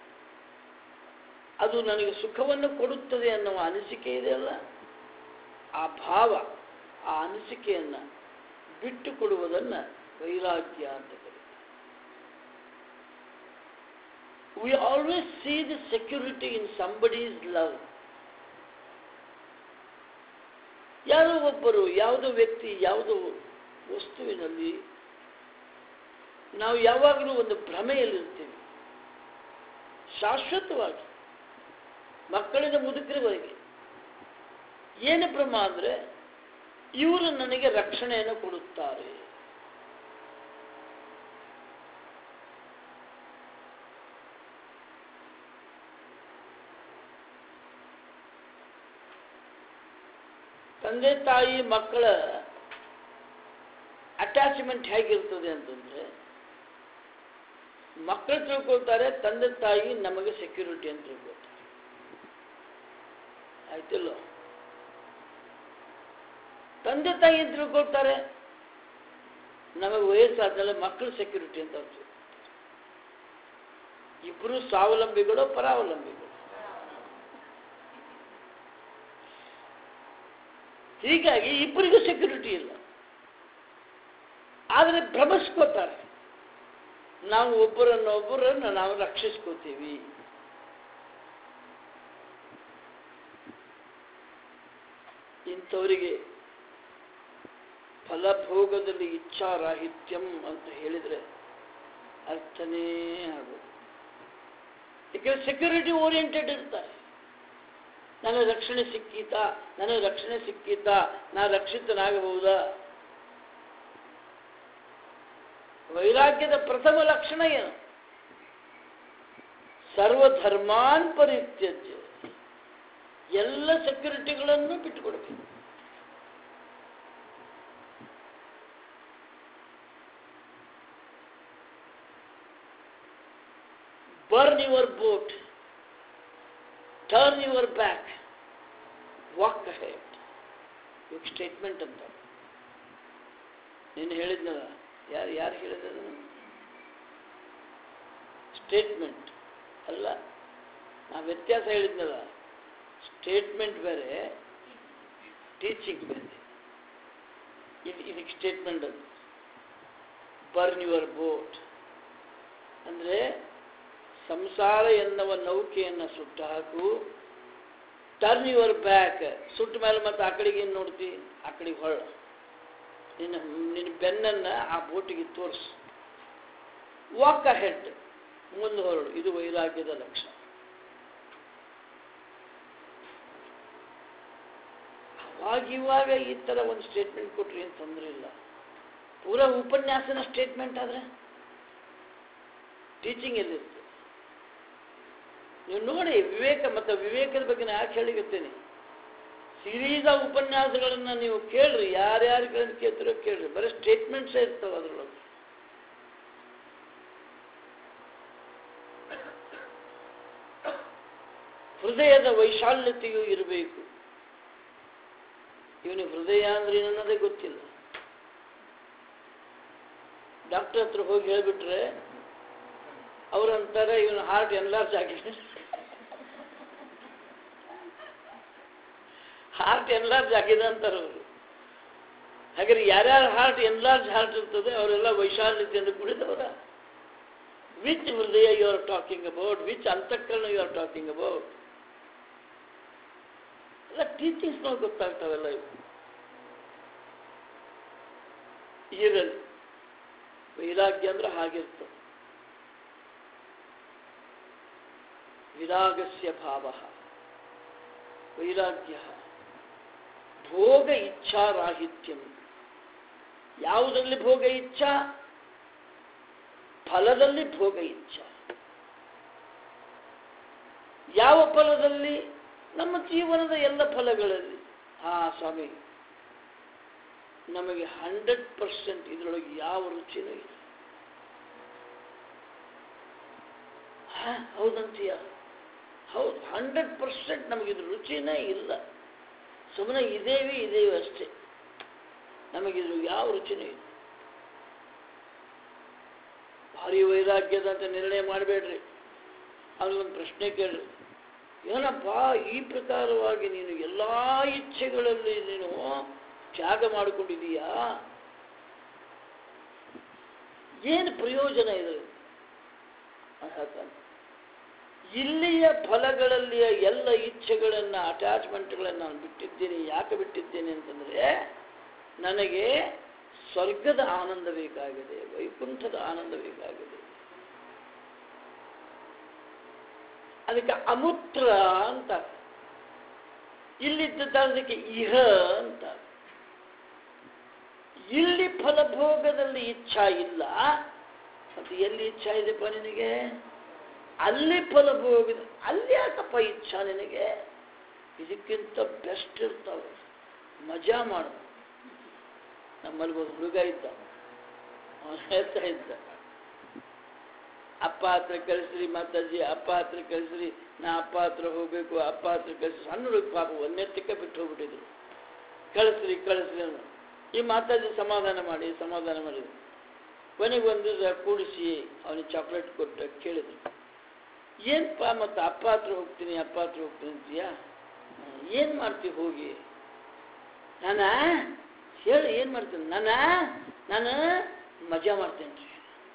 ಅದು ನನಗೆ ಸುಖವನ್ನು ಕೊಡುತ್ತದೆ ಅನ್ನುವ ಅನಿಸಿಕೆ ಇದೆಯಲ್ಲ, ಆ ಭಾವ, ಆ ಅನಿಸಿಕೆಯನ್ನು ಬಿಟ್ಟು ಕೊಡುವುದನ್ನು ವೈರಾಗ್ಯ ಅಂತ ಕರೀತಾರೆ. We always see the security in somebody's love. ಯಾವುದೋ ಒಬ್ಬರು, ಯಾವುದೋ ವ್ಯಕ್ತಿ, ಯಾವುದೋ ವಸ್ತುವಿನಲ್ಲಿ ನಾವು ಯಾವಾಗಲೂ ಒಂದು ಭ್ರಮೆಯಲ್ಲಿರ್ತೀವಿ. ಶಾಶ್ವತವಾಗಿ ಮಕ್ಕಳಿಂದ ಮುದುಕರವರೆಗೆ ಏನು ಭ್ರಮ ಅಂದರೆ ಇವರು ನನಗೆ ರಕ್ಷಣೆಯನ್ನು ಕೊಡುತ್ತಾರೆ. ತಂದೆ ತಾಯಿ ಮಕ್ಕಳ ಅಟ್ಯಾಚ್ಮೆಂಟ್ ಹೇಗಿರ್ತದೆ ಅಂತಂದ್ರೆ, ಮಕ್ಕಳು ತಿಳ್ಕೊಳ್ತಾರೆ ತಂದೆ ತಾಯಿ ನಮಗೆ ಸೆಕ್ಯೂರಿಟಿ ಅಂತ ತಿಳ್ಕೊಳ್ತಾರೆ. ಆಯ್ತಿಲ್ಲ? ತಂದೆ ತಾಯಿ ಅಂತ ತಿಳ್ಕೊಳ್ತಾರೆ ನಮಗೆ ವಯಸ್ಸಾದ್ಮೇಲೆ ಮಕ್ಕಳು ಸೆಕ್ಯೂರಿಟಿ ಅಂತ ಅರ್ಥ. ಇಬ್ಬರು ಸ್ವಾವಲಂಬಿಗಳು, ಪರಾವಲಂಬಿಗಳು. ಹೀಗಾಗಿ ಇಬ್ಬರಿಗೂ ಸೆಕ್ಯೂರಿಟಿ ಇಲ್ಲ. ಆದರೆ ಭ್ರಮಿಸ್ಕೋತಾರೆ ನಾವು ಒಬ್ಬರನ್ನು ನಾವು ರಕ್ಷಿಸ್ಕೋತೀವಿ. ಇಂಥವರಿಗೆ ಫಲಭೋಗದಲ್ಲಿ ಇಚ್ಛಾರಾಹಿತ್ಯಂ ಅಂತ ಹೇಳಿದರೆ ಅರ್ಥನೇ ಆಗೋದು. ಯಾಕೆಂದ್ರೆ ಸೆಕ್ಯೂರಿಟಿ ಓರಿಯೆಂಟೆಡ್ ಇರ್ತಾರೆ. ನನಗೆ ರಕ್ಷಣೆ ಸಿಕ್ಕೀತಾ, ನನಗೆ ರಕ್ಷಣೆ ಸಿಕ್ಕೀತಾ, ನಾನು ರಕ್ಷಿತನಾಗಬಹುದಾ? ವೈರಾಗ್ಯದ ಪ್ರಥಮ ಲಕ್ಷಣ ಏನು? ಸರ್ವಧರ್ಮಾನ್ ಪರಿತ್ಯಜ್ಯ, ಎಲ್ಲ ಸೆಕ್ಯೂರಿಟಿಗಳನ್ನು ಬಿಟ್ಟುಕೊಡಬೇಕು. Burn your boat, turn your back, walk ahead. ಇವಾಗ ಸ್ಟೇಟ್ಮೆಂಟ್ ಅಂತ ನೀನು ಹೇಳಿದ್ನಲ್ಲ, ಯಾರು ಹೇಳಿದ? ಸ್ಟೇಟ್ಮೆಂಟ್ ಅಲ್ಲ, ನಾ ವ್ಯತ್ಯಾಸ ಹೇಳಿದ್ನಲ್ಲ. ಸ್ಟೇಟ್ಮೆಂಟ್ ಬೇರೆ, ಟೀಚಿಂಗ್ ಬೇರೆ. ಇದಕ್ಕೆ ಸ್ಟೇಟ್ಮೆಂಟ್ ಅಂತ. ಬರ್ನ್ ಯುವರ್ ಬೋಟ್ ಅಂದರೆ ಸಂಸಾರ ಎನ್ನುವ ನೌಕೆಯನ್ನು ಸುಟ್ಟು ಹಾಕು. ಟರ್ನ್ ಯುವರ್ ಬ್ಯಾಕ್, ಸುಟ್ಟ ಮೇಲೆ ಮತ್ತೆ ಆ ಕಡೆಗೆ ಏನು ನೋಡ್ತಿ? ಆ ಕಡೆಗೆ ಹೊಳ. ನಿನ್ನ ಬೆನ್ನನ್ನು ಆ ಬೋಟಿಗೆ ತೋರಿಸು. ವಾಕ್ ಅಹೆಡ್, ಮುಂದೆ ಹೊರಡು. ಇದು ವೈರಾಗ್ಯದ ಲಕ್ಷಣ. ಅವಾಗಿವಾಗ ಈ ಥರ ಒಂದು ಸ್ಟೇಟ್ಮೆಂಟ್ ಕೊಟ್ರಿ ಏನು ತೊಂದರೆ ಇಲ್ಲ. ಪೂರಾ ಉಪನ್ಯಾಸನ ಸ್ಟೇಟ್ಮೆಂಟ್ ಆದರೆ ಟೀಚಿಂಗ್ ಎಲ್ಲಿರುತ್ತೆ? ನೀವು ನೋಡಿ, ವಿವೇಕ ಮತ್ತು ವಿವೇಕದ ಬಗ್ಗೆ ನಾನು ಯಾಕೆ ಹೇಳಿಕತ್ತೇನೆ, ಸಿರೀಸ್ ಆಫ್ ಉಪನ್ಯಾಸಗಳನ್ನು ನೀವು ಕೇಳ್ರಿ, ಯಾರ್ಯಾರು ಕೇಳ್ತಿರೋ ಕೇಳ್ರಿ, ಬರೀ ಸ್ಟೇಟ್ಮೆಂಟ್ಸೇ ಇರ್ತಾವೆ ಅದರೊಳಗೆ. ಹೃದಯದ ವೈಶಾಲ್ಯತೆಯೂ ಇರಬೇಕು. ಇವನಿಗೆ ಹೃದಯ ಅಂದ್ರೆ ಏನನ್ನೋದೇ ಗೊತ್ತಿಲ್ಲ. ಡಾಕ್ಟರ್ ಹತ್ರ ಹೋಗಿ ಹೇಳ್ಬಿಟ್ರೆ ಅವರಂತಾರೆ ಇವನ ಹಾರ್ಟ್ ಎನ್ಲಾರ್ಜ್ ಆಗಿದೆ, ಹಾರ್ಟ್ ಎನ್ಲಾರ್ಜ್ ಆಗಿದೆ ಅಂತಾರೆ ಅವರು. ಹಾಗಾದ್ರೆ ಯಾರ್ಯಾರು ಹಾರ್ಟ್ ಇರ್ತದೆ ಅವರೆಲ್ಲ ವೈಶಾಲ್ಯತೆಯನ್ನು ಕುಡಿದವರ. ವಿಚ್ ಹೃದಯ you are talking about, which ಅಂತಃಕರಣ ಯು ಆರ್ ಟಾಕಿಂಗ್ ಅಬೌಟ್? ಎಲ್ಲ ಟೀಚಿಂಗ್ಸ್ ನಾವು ಗೊತ್ತಾಗ್ತಾವೆಲ್ಲ. ಇವು ಇರಲಿ. ವೈರಾಗ್ಯ ಅಂದ್ರೆ ಹಾಗಿರ್ತದೆ. ವಿರಾಗಸ್ಯ ಭಾವ ವೈರಾಗ್ಯ. ಭೋಗ ಇಚ್ಛಾರಾಹಿತ್ಯಂ. ಯಾವುದರಲ್ಲಿ ಭೋಗ ಇಚ್ಛಾ? ಫಲದಲ್ಲಿ ಭೋಗ ಇಚ್ಛಾ. ಯಾವ ಫಲದಲ್ಲಿ? ನಮ್ಮ ಜೀವನದ ಎಲ್ಲ ಫಲಗಳಲ್ಲಿ. ಸ್ವಾಮಿ, ನಮಗೆ 100% ಇದರೊಳಗೆ ಯಾವ ರುಚಿನೂ ಇಲ್ಲ. ಹೌದಂತೀಯ? ಹೌದು, 100% ನಮಗಿದು ರುಚಿನೇ ಇಲ್ಲ. ಸುಮ್ಮನೆ ಇದೇವಿ ಅಷ್ಟೇ, ನಮಗಿದು ಯಾವ ರುಚಿನೂ ಇಲ್ಲ. ಭಾರಿ ವೈರಾಗ್ಯದ ಅಂತ ನಿರ್ಣಯ ಮಾಡಬೇಡ್ರಿ. ಅವನಿಗೊಂದು ಪ್ರಶ್ನೆ ಕೇಳ್ರಿ, ಏನಪ್ಪ ಈ ಪ್ರಕಾರವಾಗಿ ನೀನು ಎಲ್ಲ ಇಚ್ಛೆಗಳಲ್ಲಿ ನೀನು ತ್ಯಾಗ ಮಾಡಿಕೊಂಡಿದೀಯಾ? ಏನು ಪ್ರಯೋಜನ ಇದೆ ಇಲ್ಲಿಯ ಫಲಗಳಲ್ಲಿಯ ಎಲ್ಲ ಇಚ್ಛೆಗಳನ್ನು ಅಟ್ಯಾಚ್ಮೆಂಟ್ಗಳನ್ನು ನಾನು ಬಿಟ್ಟಿದ್ದೇನೆ. ಯಾಕೆ ಬಿಟ್ಟಿದ್ದೇನೆ ಅಂತಂದರೆ ನನಗೆ ಸ್ವರ್ಗದ ಆನಂದ ಬೇಕಾಗಿದೆ, ವೈಕುಂಠದ ಆನಂದ ಬೇಕಾಗಿದೆ. ಅದಕ್ಕೆ ಅಮೂತ್ರ ಅಂತ, ಇಲ್ಲಿದ್ದದಕ್ಕೆ ಇಹ ಅಂತ. ಇಲ್ಲಿ ಫಲಭೋಗದಲ್ಲಿ ಇಚ್ಛಾ ಇಲ್ಲ, ಮತ್ತೆ ಎಲ್ಲಿ ಇಚ್ಛಾ ಇದೆಪ್ಪ ನಿನಗೆ? ಅಲ್ಲಿ ಫಲಭೋಗದ ಅಲ್ಲಿ ಯಾಕಪ್ಪ ಇಚ್ಛಾ ನಿನಗೆ? ಇದಕ್ಕಿಂತ ಬೆಸ್ಟ್ ಇರ್ತಾವೆ, ಮಜಾ ಮಾಡು. ನಮ್ಮಲ್ಲಿ ಒಂದು ಹುಡುಗ ಇದ್ದ, ಅವನು ಹೇಳ್ತಾ ಇದ್ದ, ಅಪ್ಪ ಹತ್ರ ಕಳಿಸ್ರಿ ಮಾತಾಜಿ, ಅಪ್ಪ ಹತ್ರ ಕಳಿಸ್ರಿ, ನಾ ಅಪ್ಪ ಹತ್ರ ಹೋಗ್ಬೇಕು, ಅಪ್ಪ ಹತ್ರ ಕಳಿಸ್ರಿ. ಸಣ್ಣ ಹುಡುಗ ಪಾಪ ಒಂದೆತ್ತಕ್ಕೆ ಬಿಟ್ಟು ಹೋಗ್ಬಿಟ್ಟಿದ್ರು. ಕಳಿಸ್ರಿ ಕಳಿಸ್ರಿ ಅನ್ನೋ ಈ ಮಾತಾಜಿ ಸಮಾಧಾನ ಮಾಡಿದ್ರು. ಕೊನೆಗೆ ಒಂದು ಕೂಡಿಸಿ ಅವನಿಗೆ ಚಾಕ್ಲೇಟ್ ಕೊಟ್ಟು ಕೇಳಿದ್ರು, ಏನಪ್ಪ ಮತ್ತು ಅಪ್ಪ ಹತ್ರ ಹೋಗ್ತೀನಿ ಅಂತೀಯಾ? ಏನು ಮಾಡ್ತೀವಿ ಹೋಗಿ? ಹೇಳಿ ಏನು ಮಾಡ್ತೀನಿ? ನಾನು ಮಜಾ ಮಾಡ್ತೇನೆ ರೀ,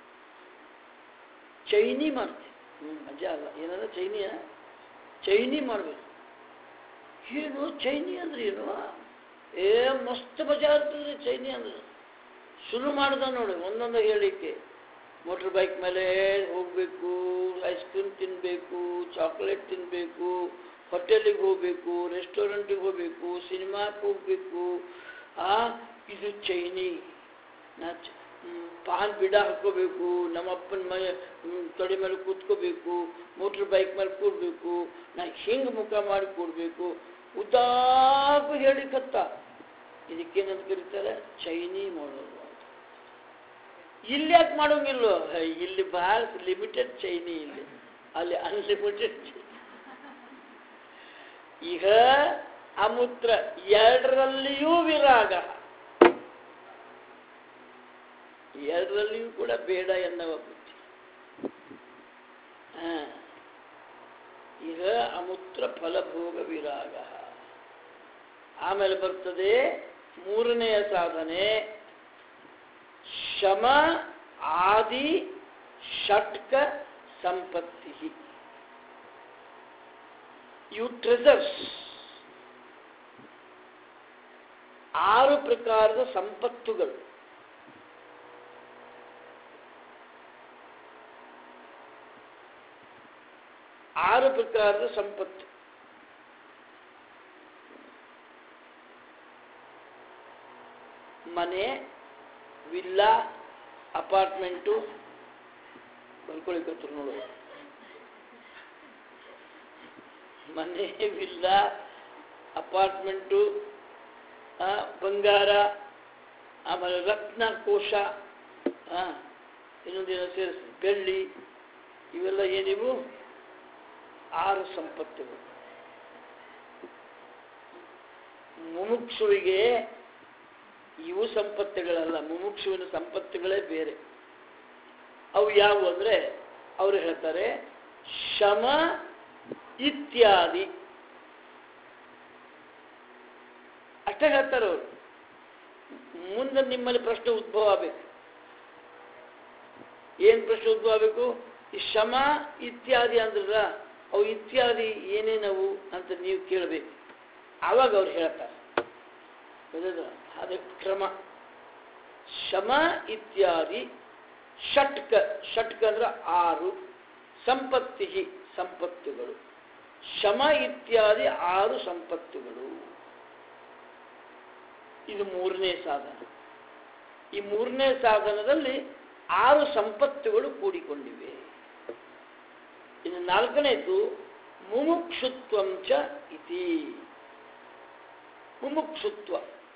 ಚೈನಿ ಮಾಡ್ತೀನಿ. ಮಜಾ ಅಲ್ಲ, ಏನಾರ ಚೈನಿ ಮಾಡ್ಬೇಕು. ಏನು ಚೈನಿ ಅಂದ್ರೆ ಏನು? ಮಸ್ತ್ ಮಜಾ ಇರ್ತದ್ರಿ ಚೈನಿ ಅಂದ್ರೆ. ಶುರು ಮಾಡ್ದ ನೋಡಿ ಒಂದೊಂದು ಹೇಳಿಕೆ. ಮೋಟ್ರ್ ಬೈಕ್ ಮೇಲೆ ಹೋಗಬೇಕು, ಐಸ್ ಕ್ರೀಮ್ ತಿನ್ನಬೇಕು, ಚಾಕ್ಲೇಟ್ ತಿನ್ನಬೇಕು, ಹೋಟೆಲಿಗೆ ಹೋಗಬೇಕು, ರೆಸ್ಟೋರೆಂಟಿಗೆ ಹೋಗಬೇಕು, ಸಿನಿಮಾಕ್ಕೆ ಹೋಗಬೇಕು. ಇದು ಚೈನಿ. ಪಾನ್ ಬಿಡ ಹಾಕೋಬೇಕು, ನಮ್ಮಪ್ಪನ ಮನೆ ತೊಡೆ ಮೇಲೆ ಕೂತ್ಕೋಬೇಕು, ಮೋಟ್ರ್ ಬೈಕ್ ಮೇಲೆ ಕೂಡಬೇಕು, ನಾ ಹಿಂಗೆ ಮುಖ ಮಾಡಿ ಕೂಡಬೇಕು, ಉದ್ದಾಗೂ ಹೇಳಿಕತ್ತ. ಇದಕ್ಕೇನಂತ ಕರೀತಾರೆ? ಚೈನಿ ಮಾಡೋದು. ಇಲ್ಲಿ ಯಾಕೆ ಮಾಡೋಂಗಿಲ್ಲೋ? ಇಲ್ಲಿ ಭಾಳ ಲಿಮಿಟೆಡ್ ಚೈನಿ, ಇಲ್ಲಿ ಅಲ್ಲಿ ಅನ್ಲಿಮಿಟೆಡ್ ಚೈನಿ. ಈಗ ಅಮೂತ್ರ ಎರಡರಲ್ಲಿಯೂ ವಿರಾಗ, ಎರಡರಲ್ಲಿಯೂ ಕೂಡ ಬೇಡ ಎನ್ನುವ ಬುದ್ಧಿ. ಈಗ ಅಮೂತ್ರ ಫಲಭೋಗ ವಿರಾಗ. ಆಮೇಲೆ ಬರ್ತದೆ ಮೂರನೆಯ ಸಾಧನೆ, ಶಮ ಆದಿ ಷಟ್ಕ ಸಂಪತ್ತಿ. ಇವು ಟ್ರೆಸರ್ಸ್, 6 ಪ್ರಕಾರದ ಸಂಪತ್ತುಗಳು. ಸಂಪತ್ತು. ಮನೆ, ವಿಲ್ಲಾ, ಅಪಾರ್ಟ್ಮೆಂಟು, ಬರ್ಕೊಳಿಕತ್ರು ನೋಡು. ಮನೆ, ವಿಲ್ಲಾ, ಅಪಾರ್ಟ್ಮೆಂಟು, ಬಂಗಾರ, ಆಮೇಲೆ ರತ್ನ ಕೋಶ, ಇನ್ನೊಂದೇನೋ ಸೇರಿಸಿ ಬೆಳ್ಳಿ, ಇವೆಲ್ಲ ಏನಿವು? 6 ಸಂಪತ್ತುಗಳು. ಮುಮುಕ್ಷುವಿಗೆ ಇವು ಸಂಪತ್ತುಗಳಲ್ಲ, ಮುಮುಕ್ಷುವಿನ ಸಂಪತ್ತುಗಳೇ ಬೇರೆ. ಅವು ಯಾವುವು ಅಂದರೆ ಅವರು ಹೇಳ್ತಾರೆ ಶಮ ಇತ್ಯಾದಿ ಅಷ್ಟೇ ಹೇಳ್ತಾರೆ ಅವರು. ಮುಂದೆ ನಿಮ್ಮಲ್ಲಿ ಪ್ರಶ್ನೆ ಉದ್ಭವ ಆಗಬೇಕು. ಏನು ಪ್ರಶ್ನೆ ಉದ್ಭವ ಆಗಬೇಕು? ಈ ಶಮ ಇತ್ಯಾದಿ ಅಂದ್ರಲ್ಲ, ಅವು ಇತ್ಯಾದಿ ಏನೇನವು ಅಂತ ನೀವು ಕೇಳಬೇಕು. ಆವಾಗ ಅವ್ರು ಹೇಳ್ತಾರೆ. ಅದಕ್ಕೆ ಕ್ರಮ. ಶಮ ಇತ್ಯಾದಿ ಷಟ್ಕ, ಷಟ್ಕ ಅಂದ್ರೆ 6, ಸಂಪತ್ತಿ ಸಂಪತ್ತುಗಳು. ಶಮ ಇತ್ಯಾದಿ 6 ಸಂಪತ್ತುಗಳು. ಇದು 3ನೇ ಸಾಧನ. ಈ 3ನೇ ಸಾಧನದಲ್ಲಿ 6 ಸಂಪತ್ತುಗಳು ಕೂಡಿಕೊಂಡಿವೆ. ಇನ್ನು 4ನೇದು ಮುಮುಕ್ಷುತ್ವಂಚ ಇತಿ. ಮುಮುಕ್ಷುತ್ವ,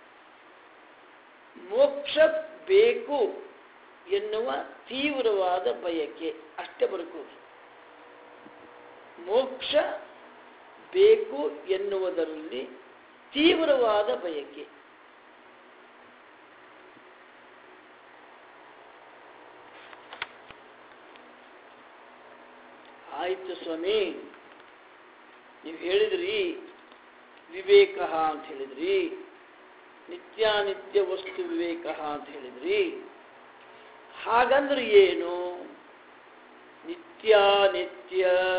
ಮೋಕ್ಷ ಬೇಕು ಎನ್ನುವ ತೀವ್ರವಾದ ಬಯಕೆ, ಅಷ್ಟೇ ಬರ್ಕೋದು. ಮೋಕ್ಷ ಬೇಕು ಎನ್ನುವುದರಲ್ಲಿ ತೀವ್ರವಾದ ಬಯಕೆ. ಆಯ್ತು ಸ್ವಾಮಿ, ನೀವು ಹೇಳಿದ್ರಿ ವಿವೇಕ ಅಂತ ಹೇಳಿದ್ರಿ, ನಿತ್ಯಾನಿತ್ಯ ವಸ್ತು ವಿವೇಕ ಅಂತ ಹೇಳಿದ್ರಿ. ಹಾಗಂದ್ರೆ ಏನು? ನಿತ್ಯಾನಿತ್ಯ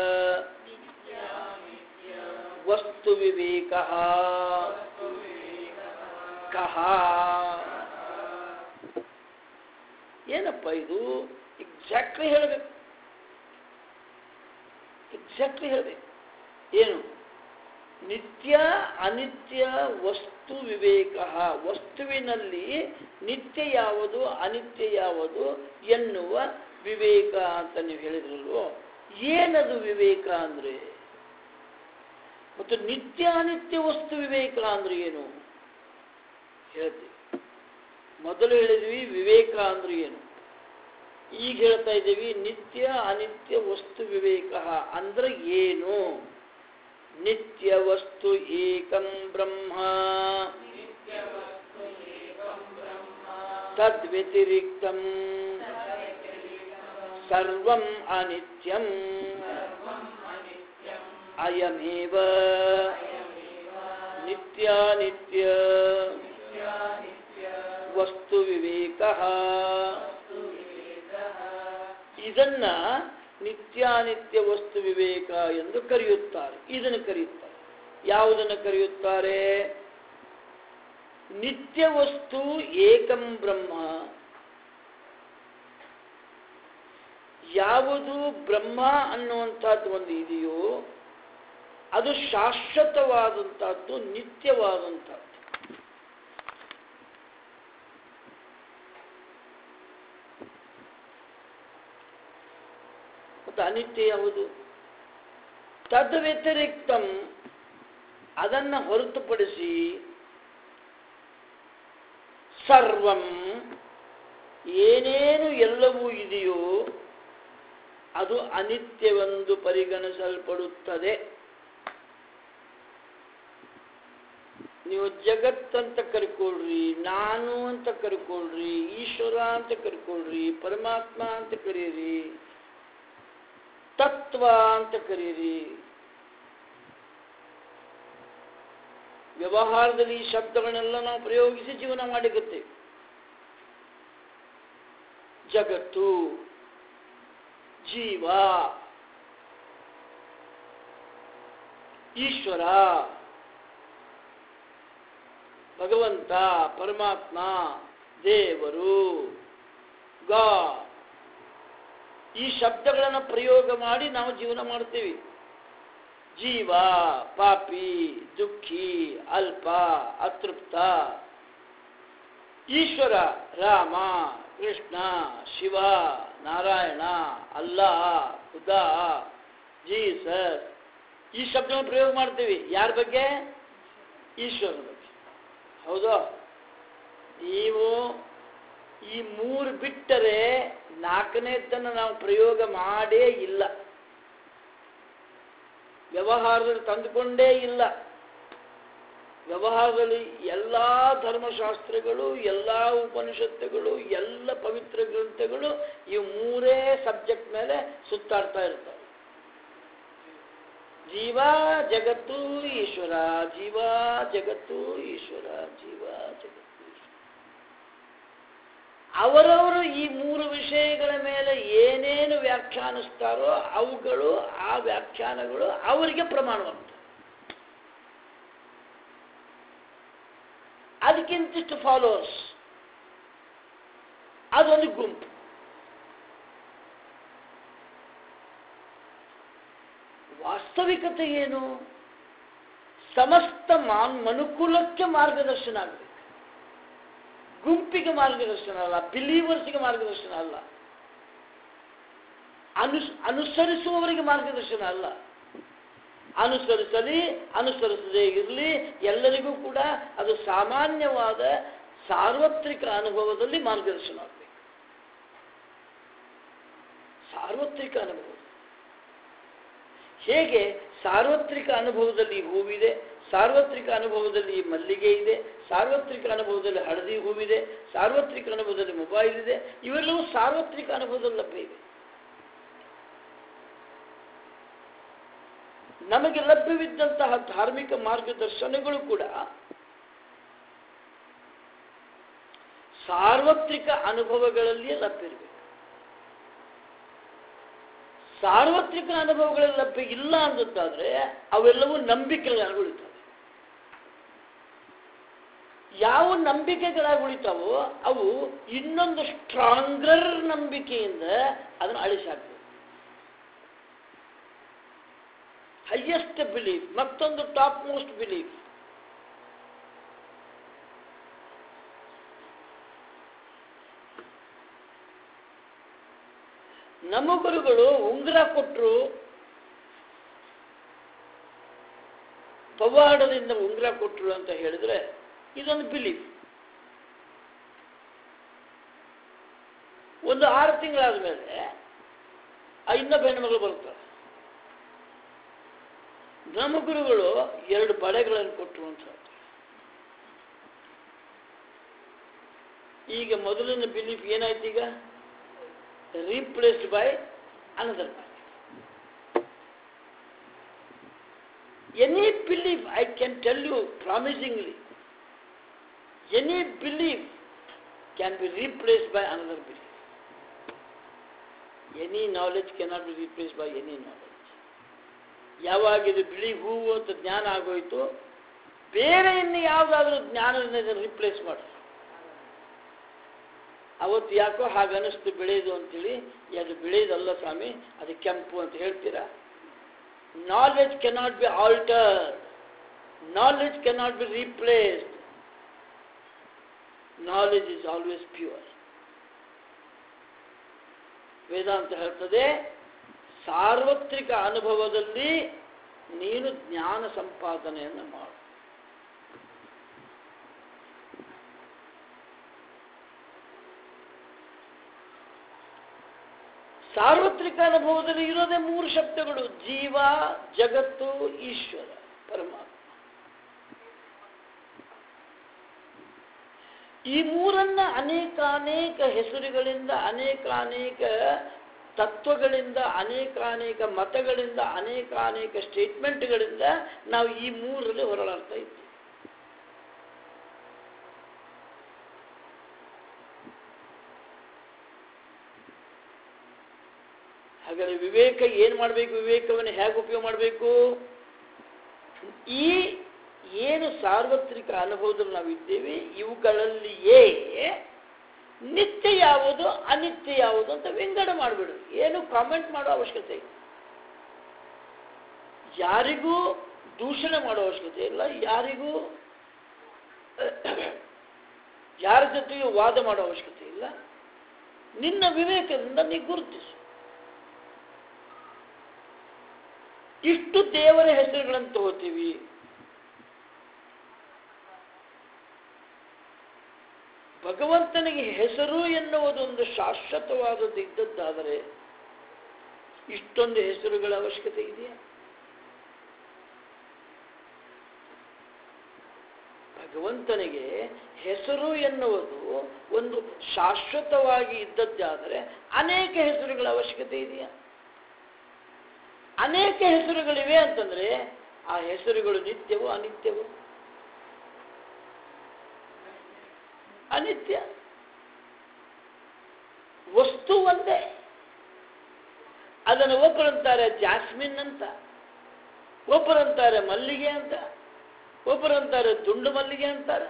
ವಸ್ತು ವಿವೇಕ ಕಹ. ಏನಪ್ಪ ಇದು? ಎಕ್ಸಾಕ್ಟ್ಲಿ ಹೇಳಬೇಕು, ಎಕ್ಸಾಕ್ಟ್ಲಿ ಹೇಳಬೇಕು. ಏನು? ನಿತ್ಯ ಅನಿತ್ಯ ವಸ್ತು ವಿವೇಕ. ವಸ್ತುವಿನಲ್ಲಿ ನಿತ್ಯ ಯಾವುದು ಅನಿತ್ಯ ಯಾವುದು ಎನ್ನುವ ವಿವೇಕ ಅಂತ ನೀವು ಹೇಳಿದ್ರಲ್ವೋ, ಏನದು ವಿವೇಕ ಅಂದ್ರೆ? ಮತ್ತು ನಿತ್ಯ ಅನಿತ್ಯ ವಸ್ತು ವಿವೇಕ ಅಂದ್ರೆ ಏನು ಹೇಳ್ತೀವಿ. ಮೊದಲು ಹೇಳಿದ್ವಿ ವಿವೇಕ ಅಂದ್ರೆ ಏನು, ಈಗ ಹೇಳ್ತಾ ಇದ್ದೀವಿ ನಿತ್ಯ ಅನಿತ್ಯ ವಸ್ತು ವಿವೇಕ ಅಂದ್ರೆ ಏನು. ನಿತ್ಯ ವಸ್ತು ಏಕಂ ಬ್ರಹ್ಮ ತದ್ವ್ಯತಿರಿಕ್ತಂ ಸರ್ವಂ ಅನಿತ್ಯಂ ಅಯಮೇವ ನಿತ್ಯಾನಿತ್ಯ ವಸ್ತು ವಿವೇಕ. ಇದನ್ನ ನಿತ್ಯಾನಿತ್ಯ ವಸ್ತು ವಿವೇಕ ಎಂದು ಕರೆಯುತ್ತಾರೆ. ಇದನ್ನು ಕರೆಯುತ್ತಾರೆ. ಯಾವುದನ್ನು ಕರೆಯುತ್ತಾರೆ? ನಿತ್ಯ ವಸ್ತು ಏಕಂ ಬ್ರಹ್ಮ. ಯಾವುದು ಬ್ರಹ್ಮ ಅನ್ನುವಂಥದ್ದು ಒಂದು ಇದೆಯೋ ಅದು ಶಾಶ್ವತವಾದಂಥದ್ದು, ನಿತ್ಯವಾದಂಥದ್ದು. ಮತ್ತು ಅನಿತ್ಯ ಯಾವುದು? ತದ್ ವ್ಯತಿರಿಕ್ತಂ, ಅದನ್ನು ಹೊರತುಪಡಿಸಿ ಸರ್ವಂ, ಏನೇನು ಎಲ್ಲವೂ ಇದೆಯೋ ಅದು ಅನಿತ್ಯವೆಂದು ಪರಿಗಣಿಸಲ್ಪಡುತ್ತದೆ. ನೀವು ಜಗತ್ತಂತ ಕರ್ಕೊಳ್ರಿ, ನಾನು ಅಂತ ಕರ್ಕೊಳ್ರಿ, ಈಶ್ವರ ಅಂತ ಕರ್ಕೊಳ್ರಿ, ಪರಮಾತ್ಮ ಅಂತ ಕರೀರಿ, ತತ್ವ ಅಂತ ಕರೀರಿ. ವ್ಯವಹಾರದಲ್ಲಿ ಈ ಶಬ್ದಗಳನ್ನೆಲ್ಲ ನಾವು ಪ್ರಯೋಗಿಸಿ ಜೀವನ ಮಾಡಿರುತ್ತೇವೆ. ಜಗತ್ತು, ಜೀವ, ಈಶ್ವರ, ಭಗವಂತ, ಪರಮಾತ್ಮ, ದೇವರು, ಗಾಡ್, ಈ ಶಬ್ದಗಳನ್ನು ಪ್ರಯೋಗ ಮಾಡಿ ನಾವು ಜೀವನ ಮಾಡ್ತೀವಿ. ಜೀವ ಪಾಪಿ, ದುಃಖಿ, ಅಲ್ಪ, ಅತೃಪ್ತ. ಈಶ್ವರ ರಾಮ, ಕೃಷ್ಣ, ಶಿವ, ನಾರಾಯಣ, ಅಲ್ಲಾ, ಖುದಾ, ಜೀಸಸ್. ಈ ಶಬ್ದವನ್ನು ಪ್ರಯೋಗ ಮಾಡ್ತೀವಿ. ಯಾರ ಬಗ್ಗೆ? ಈಶ್ವರನ ಬಗ್ಗೆ. ಹೌದಾ? ನೀವು ಈ ಮೂರು ಬಿಟ್ಟರೆ ನಾಲ್ಕನೇದನ್ನು ನಾವು ಪ್ರಯೋಗ ಮಾಡೇ ಇಲ್ಲ, ವ್ಯವಹಾರದಲ್ಲಿ ತಂದುಕೊಂಡೇ ಇಲ್ಲ. ವ್ಯವಹಾರದಲ್ಲಿ ಎಲ್ಲ ಧರ್ಮಶಾಸ್ತ್ರಗಳು, ಎಲ್ಲ ಉಪನಿಷತ್ತುಗಳು, ಎಲ್ಲ ಪವಿತ್ರ ಗ್ರಂಥಗಳು ಈ ಮೂರೇ ಸಬ್ಜೆಕ್ಟ್ ಮೇಲೆ ಸುತ್ತಾಡ್ತಾ ಇರ್ತವೆ. ಜೀವ ಜಗತ್ತು ಈಶ್ವರ, ಜೀವ ಜಗತ್ತು ಈಶ್ವರ, ಜೀವ ಜಗತ್ತು ಈಶ್ವರ. ಅವರವರು ಈ ಮೂರು ವಿಷಯಗಳ ಮೇಲೆ ಏನೇನು ವ್ಯಾಖ್ಯಾನಿಸ್ತಾರೋ ಅವುಗಳು, ಆ ವ್ಯಾಖ್ಯಾನಗಳು ಅವರಿಗೆ ಪ್ರಮಾಣವಾಗ್ತವೆ. ಅದಕ್ಕಿಂತಿಷ್ಟು ಫಾಲೋವರ್ಸ್, ಅದೊಂದು ಗುಂಪು. ವಾಸ್ತವಿಕತೆ ಏನು? ಸಮಸ್ತ ಮನುಕುಲಕ್ಕೆ ಮಾರ್ಗದರ್ಶನ ಆಗಬೇಕು. ಗುಂಪಿಗೆ ಮಾರ್ಗದರ್ಶನ ಅಲ್ಲ, ಬಿಲೀವರ್ಸ್ಗೆ ಮಾರ್ಗದರ್ಶನ ಅಲ್ಲ, ಅನುಸರಿಸುವವರಿಗೆ ಮಾರ್ಗದರ್ಶನ ಅಲ್ಲ. ಅನುಸರಿಸಲಿ ಅನುಸರಿಸದೇ ಇರಲಿ, ಎಲ್ಲರಿಗೂ ಕೂಡ ಅದು ಸಾಮಾನ್ಯವಾದ ಸಾರ್ವತ್ರಿಕ ಅನುಭವದಲ್ಲಿ ಮಾರ್ಗದರ್ಶನ ಆಗಬೇಕು. ಸಾರ್ವತ್ರಿಕ ಅನುಭವ ಹೇಗೆ? ಸಾರ್ವತ್ರಿಕ ಅನುಭವದಲ್ಲಿ ಹೂವಿದೆ, ಸಾರ್ವತ್ರಿಕ ಅನುಭವದಲ್ಲಿ ಮಲ್ಲಿಗೆ ಇದೆ, ಸಾರ್ವತ್ರಿಕ ಅನುಭವದಲ್ಲಿ ಹಳದಿ ಹೂವಿದೆ, ಸಾರ್ವತ್ರಿಕ ಅನುಭವದಲ್ಲಿ ಮೊಬೈಲ್ ಇದೆ. ಇವೆಲ್ಲವೂ ಸಾರ್ವತ್ರಿಕ ಅನುಭವದಲ್ಲಿ ಲಭ್ಯ ಇದೆ. ನಮಗೆ ಲಭ್ಯವಿದ್ದಂತಹ ಧಾರ್ಮಿಕ ಮಾರ್ಗದರ್ಶನಗಳು ಕೂಡ ಸಾರ್ವತ್ರಿಕ ಅನುಭವಗಳಲ್ಲಿಯೇ ಲಭ್ಯವಿರಬೇಕು. ಸಾರ್ವತ್ರಿಕ ಅನುಭವಗಳ ಲಭ್ಯ ಇಲ್ಲ ಅಂತಾದ್ರೆ ಅವೆಲ್ಲವೂ ನಂಬಿಕೆಗಳಾಗಿ ಉಳಿತಾವೆ. ಯಾವ ನಂಬಿಕೆಗಳಾಗಿ ಉಳಿತಾವೋ ಅವು ಇನ್ನೊಂದು ಸ್ಟ್ರಾಂಗರ್ ನಂಬಿಕೆಯಿಂದ ಅದನ್ನು ಅಳಿಸಾಕ್ತವೆ. ಹೈಯೆಸ್ಟ್ ಬಿಲೀಫ್, ಮತ್ತೊಂದು ಟಾಪ್ ಮೋಸ್ಟ್ ಬಿಲೀಫ್. ನಮ್ಮ ಗುರುಗಳು ಉಂಗುರ ಕೊಟ್ಟರು, ಪವಾಡದಿಂದ ಉಂಗುರ ಕೊಟ್ಟರು ಅಂತ ಹೇಳಿದ್ರೆ ಇದೊಂದು ಬಿಲೀಫ್. ಒಂದು 6 ತಿಂಗಳಾದ ಮೇಲೆ ಇನ್ನೊಬ್ಬ ಹೆಣ್ಮಗಳು ಬರ್ತಾರೆ. ನಮ್ಮ ಗುರುಗಳು 2 ಬಳೆಗಳನ್ನು ಕೊಟ್ಟರು ಅಂತ ಹೇಳ್ತಾರೆ. ಈಗ ಮೊದಲಿನ ಬಿಲೀಫ್ ಏನಾಯ್ತು? ಈಗ replaced by another body. Any belief, I can tell you promisingly, any belief can be replaced by another belief. Any knowledge cannot be replaced by any knowledge. ಯಾವಾಗ ಇದು ಬಿಲೀಫ್ ಹೂವು ಅಂತ ಜ್ಞಾನ ಆಗೋಯ್ತು, ಬೇರೆ ಇನ್ನು ಯಾವುದಾದ್ರೂ ಜ್ಞಾನದಿಂದ ರಿಪ್ಲೇಸ್ ಮಾಡಿ. ಅವತ್ತು ಯಾಕೋ ಹಾಗನ್ನಿಸ್ತು ಬೆಳೆಯೋದು ಅಂತೇಳಿ, ಅದು ಬೆಳೆಯೋದಲ್ಲ ಸ್ವಾಮಿ, ಅದು ಕೆಂಪು ಅಂತ ಹೇಳ್ತೀರಾ. Knowledge cannot be altered, knowledge cannot be replaced, knowledge is always pure. Vedanta ಹೇಳ್ತದೆ, ಸಾರ್ವತ್ರಿಕ ಅನುಭವದಲ್ಲಿ ನೀನು ಜ್ಞಾನ ಸಂಪಾದನೆಯನ್ನು ಮಾಡು. ಸಾರ್ವತ್ರಿಕ ಅನುಭವದಲ್ಲಿ ಇರೋದೇ 3 ಶಬ್ದಗಳು: ಜೀವ, ಜಗತ್ತು, ಈಶ್ವರ, ಪರಮಾತ್ಮ. ಈ 3 ಅನೇಕಾನೇಕ ಹೆಸರುಗಳಿಂದ, ಅನೇಕಾನೇಕ ತತ್ವಗಳಿಂದ, ಅನೇಕಾನೇಕ ಮತಗಳಿಂದ, ಅನೇಕಾನೇಕ ಸ್ಟೇಟ್ಮೆಂಟ್ಗಳಿಂದ ನಾವು ಈ 3ರಲ್ಲಿ ಹೊರಳಾಡ್ತಾ ಇದ್ದೀವಿ. ಹಾಗಾದರೆ ವಿವೇಕ ಏನು ಮಾಡಬೇಕು? ವಿವೇಕವನ್ನು ಹೇಗೆ ಉಪಯೋಗ ಮಾಡಬೇಕು? ಈ ಏನು ಸಾರ್ವತ್ರಿಕ ಅನುಭವದಲ್ಲಿ ನಾವಿದ್ದೇವೆ, ಇವುಗಳಲ್ಲಿಯೇ ನಿತ್ಯ ಯಾವುದು, ಅನಿತ್ಯ ಯಾವುದು ಅಂತ ವಿಂಗಡ ಮಾಡಿಬಿಡು. ಏನು ಕಾಮೆಂಟ್ ಮಾಡೋ ಅವಶ್ಯಕತೆ ಇಲ್ಲ, ಯಾರಿಗೂ ದೂಷಣೆ ಮಾಡೋ ಅವಶ್ಯಕತೆ ಇಲ್ಲ, ಯಾರಿಗೂ ಯಾರ ಜೊತೆಗೂ ವಾದ ಮಾಡೋ ಅವಶ್ಯಕತೆ ಇಲ್ಲ. ನಿನ್ನ ವಿವೇಕದಿಂದ ನೀ ಗುರುತಿಸು. ಇಷ್ಟು ದೇವರ ಹೆಸರುಗಳನ್ನು ತಗೋತೀವಿ. ಭಗವಂತನಿಗೆ ಹೆಸರು ಎನ್ನುವುದೊಂದು ಶಾಶ್ವತವಾದದ್ದು ಇದ್ದದ್ದಾದರೆ ಇಷ್ಟೊಂದು ಹೆಸರುಗಳ ಅವಶ್ಯಕತೆ ಇದೆಯಾ? ಭಗವಂತನಿಗೆ ಹೆಸರು ಎನ್ನುವುದು ಒಂದು ಶಾಶ್ವತವಾಗಿ ಇದ್ದದ್ದಾದರೆ ಅನೇಕ ಹೆಸರುಗಳ ಅವಶ್ಯಕತೆ ಇದೆಯಾ? ಅನೇಕ ಹೆಸರುಗಳಿವೆ ಅಂತಂದ್ರೆ ಆ ಹೆಸರುಗಳು ನಿತ್ಯವೋ ಅನಿತ್ಯವೋ? ಅನಿತ್ಯ. ವಸ್ತು ಒಂದೇ. ಅದನ್ನು ಒಬ್ಬರಂತಾರೆ ಜಾಸ್ಮಿನ್ ಅಂತ, ಒಬ್ಬರಂತಾರೆ ಮಲ್ಲಿಗೆ ಅಂತ, ಒಬ್ಬರಂತಾರೆ ದುಂಡು ಮಲ್ಲಿಗೆ ಅಂತಾರೆ.